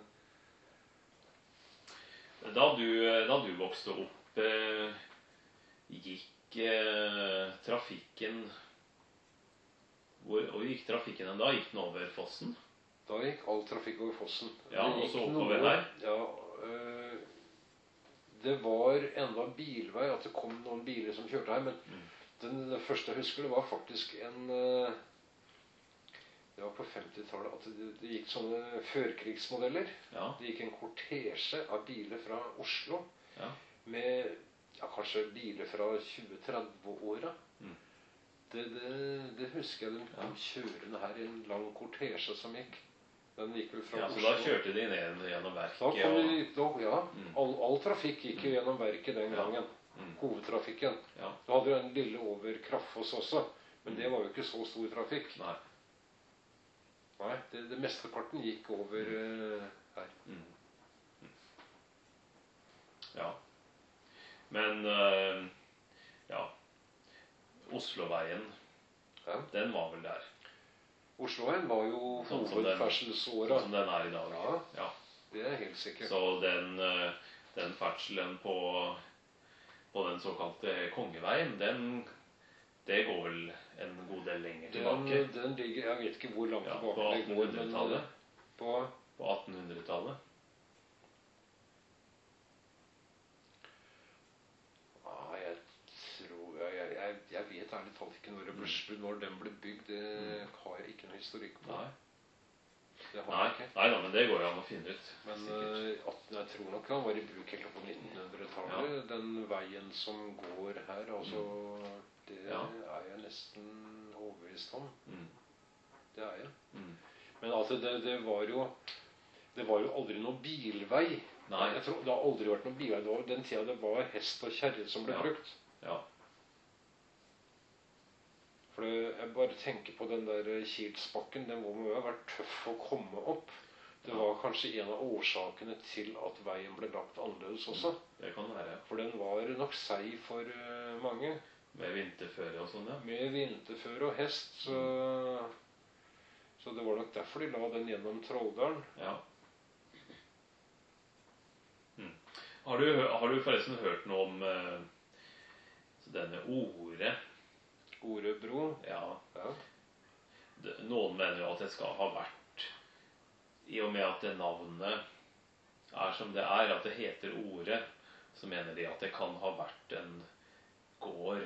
da, du, da du vokste opp, uh, gikk uh, trafikken Hvor, hvor gikk trafikken da? Gikk den over fossen? Da gikk all trafikk over fossen. Ja, og så oppover her? Ja, øh, det var enda bilvei, at det kom noen biler som kjørte her, men mm. den, den første jeg husker, det var faktisk en øh, det var på femtitallet at det, det gikk sånne førkrigsmodeller. Ja. Det gikk en kortesje av biler fra Oslo, ja. med ja, kanskje biler fra tjue-tretti-åra. Mm. Det, det, det husker jeg. Den kom kjørende her i en lang kortesje som gikk. Den gikk vel fra ja, Oslo. Så da kjørte de ned gjennom verket? Da kom og... de, da, ja. Mm. All, all trafikk gikk jo gjennom verket den gangen. Ja. Mm. Hovedtrafikken. Ja. Da hadde vi den lille over Kraftfoss også. Men det var jo ikke så stor trafikk. Nei. Nei, det, det mesteparten gikk over uh, her. Mm. Mm. Ja. Men uh, ja. Osloveien, ja. Den var vel der. Osloveien var jo sånn hovedferdselsåra. Sånn som den er i dag. Ja, ja. Det er helt sikkert. Så den, den ferdselen på, på den såkalte Kongeveien, den, det går vel en god del lenger tilbake. Den, den ligger, jeg vet ikke hvor langt ja, tilbake på det går. attenhundretallet. På, på attenhundretallet. Jeg vet ærlig talt ikke når, ble, når den ble bygd. Det mm. har jeg ikke noe historikk på. Nei. Det har Nei. jeg ikke. Nei da, men det går jo an å finne ut. Men uh, jeg tror nok han var i bruk helt på nittenhundretallet. Ja. Den veien som går her, altså mm. Det ja. er jeg nesten overbevist om. Mm. Det er jeg. Mm. Men altså, det, det var jo Det var jo aldri noen bilvei. Nei. Jeg tror, det har aldri vært noen bilvei. Det var den tida det var hest og kjerre som ble ja. brukt. Ja. For det, jeg bare tenker på den der Kilsbakken. Den må jo ha vært tøff å komme opp. Det var kanskje en av årsakene til at veien ble lagt annerledes også. Det kan være. For den var nok seig for uh, mange. Med vinterføre og sånn, ja. Med vinterføre og hest. Så, så det var nok derfor de la den gjennom Trolldalen. Ja. Mm. Har, du, har du forresten hørt noe om uh, denne Ore? Orebro? Ja. ja. Det, noen mener jo at det skal ha vært, i og med at det navnet er som det er, at det heter Ore, så mener de at det kan ha vært en gård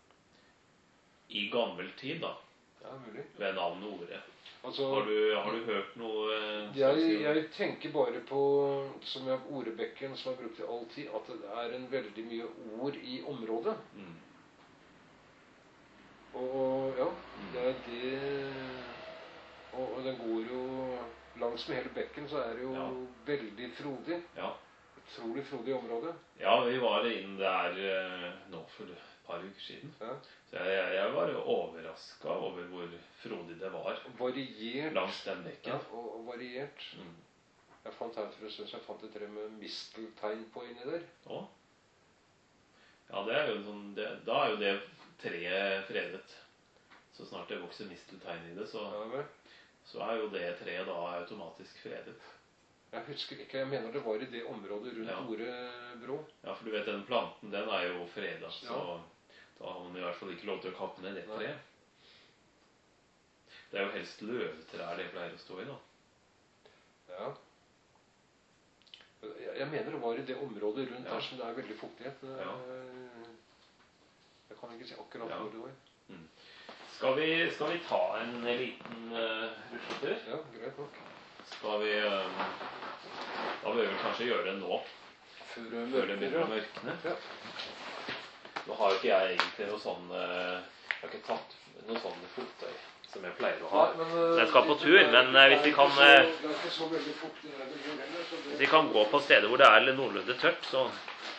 i gammel tid, da. Ja, mulig. Ved navnet Ore. Altså, har, du, har du hørt noe? Eh, jeg, jeg tenker bare på, som jeg har Orebekken, som jeg har brukt i all tid, at det er en veldig mye ord i området. Mm. Og ja, det er det. Og, og den går jo langs med hele bekken, så er det jo ja. veldig frodig. Ja. Utrolig frodig område. Ja, vi var inn der uh, nå for et par uker siden. Ja. Så jeg, jeg var overrasket over hvor frodig det var. Variert. Langs den bekken. Ja, og, og variert. Mm. Jeg fant her for en stund, så jeg fant et tre med misteltegn på inni der. Å? Ja, det er jo sånn, det, da er jo det treet fredet. Så snart det vokser misteltein i det, så, Ja, vel. så er jo det treet da automatisk fredet. Jeg husker ikke, jeg mener det var i det området rundt Ja. Orebro. Ja, for du vet, den planten, den er jo fredet, så Ja. da har man i hvert fall ikke lov til å kappe ned det Nei. treet. Det er jo helst løvtrær det pleier å stå i, da. Ja. Jeg, jeg mener det var i det området rundt Ja. der som det er veldig fuktighet. Det- Ja. Jeg kan ikke si akkurat Ja. hvor det var. Skal vi, skal vi ta en liten uh, rusletur? Ja, greit nok. Skal vi uh, Da bør vi kanskje gjøre det nå, Før, før det begynner å mørkne. Ja. Nå har jo ikke jeg egentlig noe sånn uh, Jeg har ikke tatt noe sånn fottøy som jeg pleier å ha. Nei, men, eh, Jeg skal på tur, det er- men, eh, hvis det er vi kan, ikke så- eh, Det er ikke så veldig fuktig der det bor heller, så det- Hvis vi kan gå på steder hvor det er noenlunde tørt, så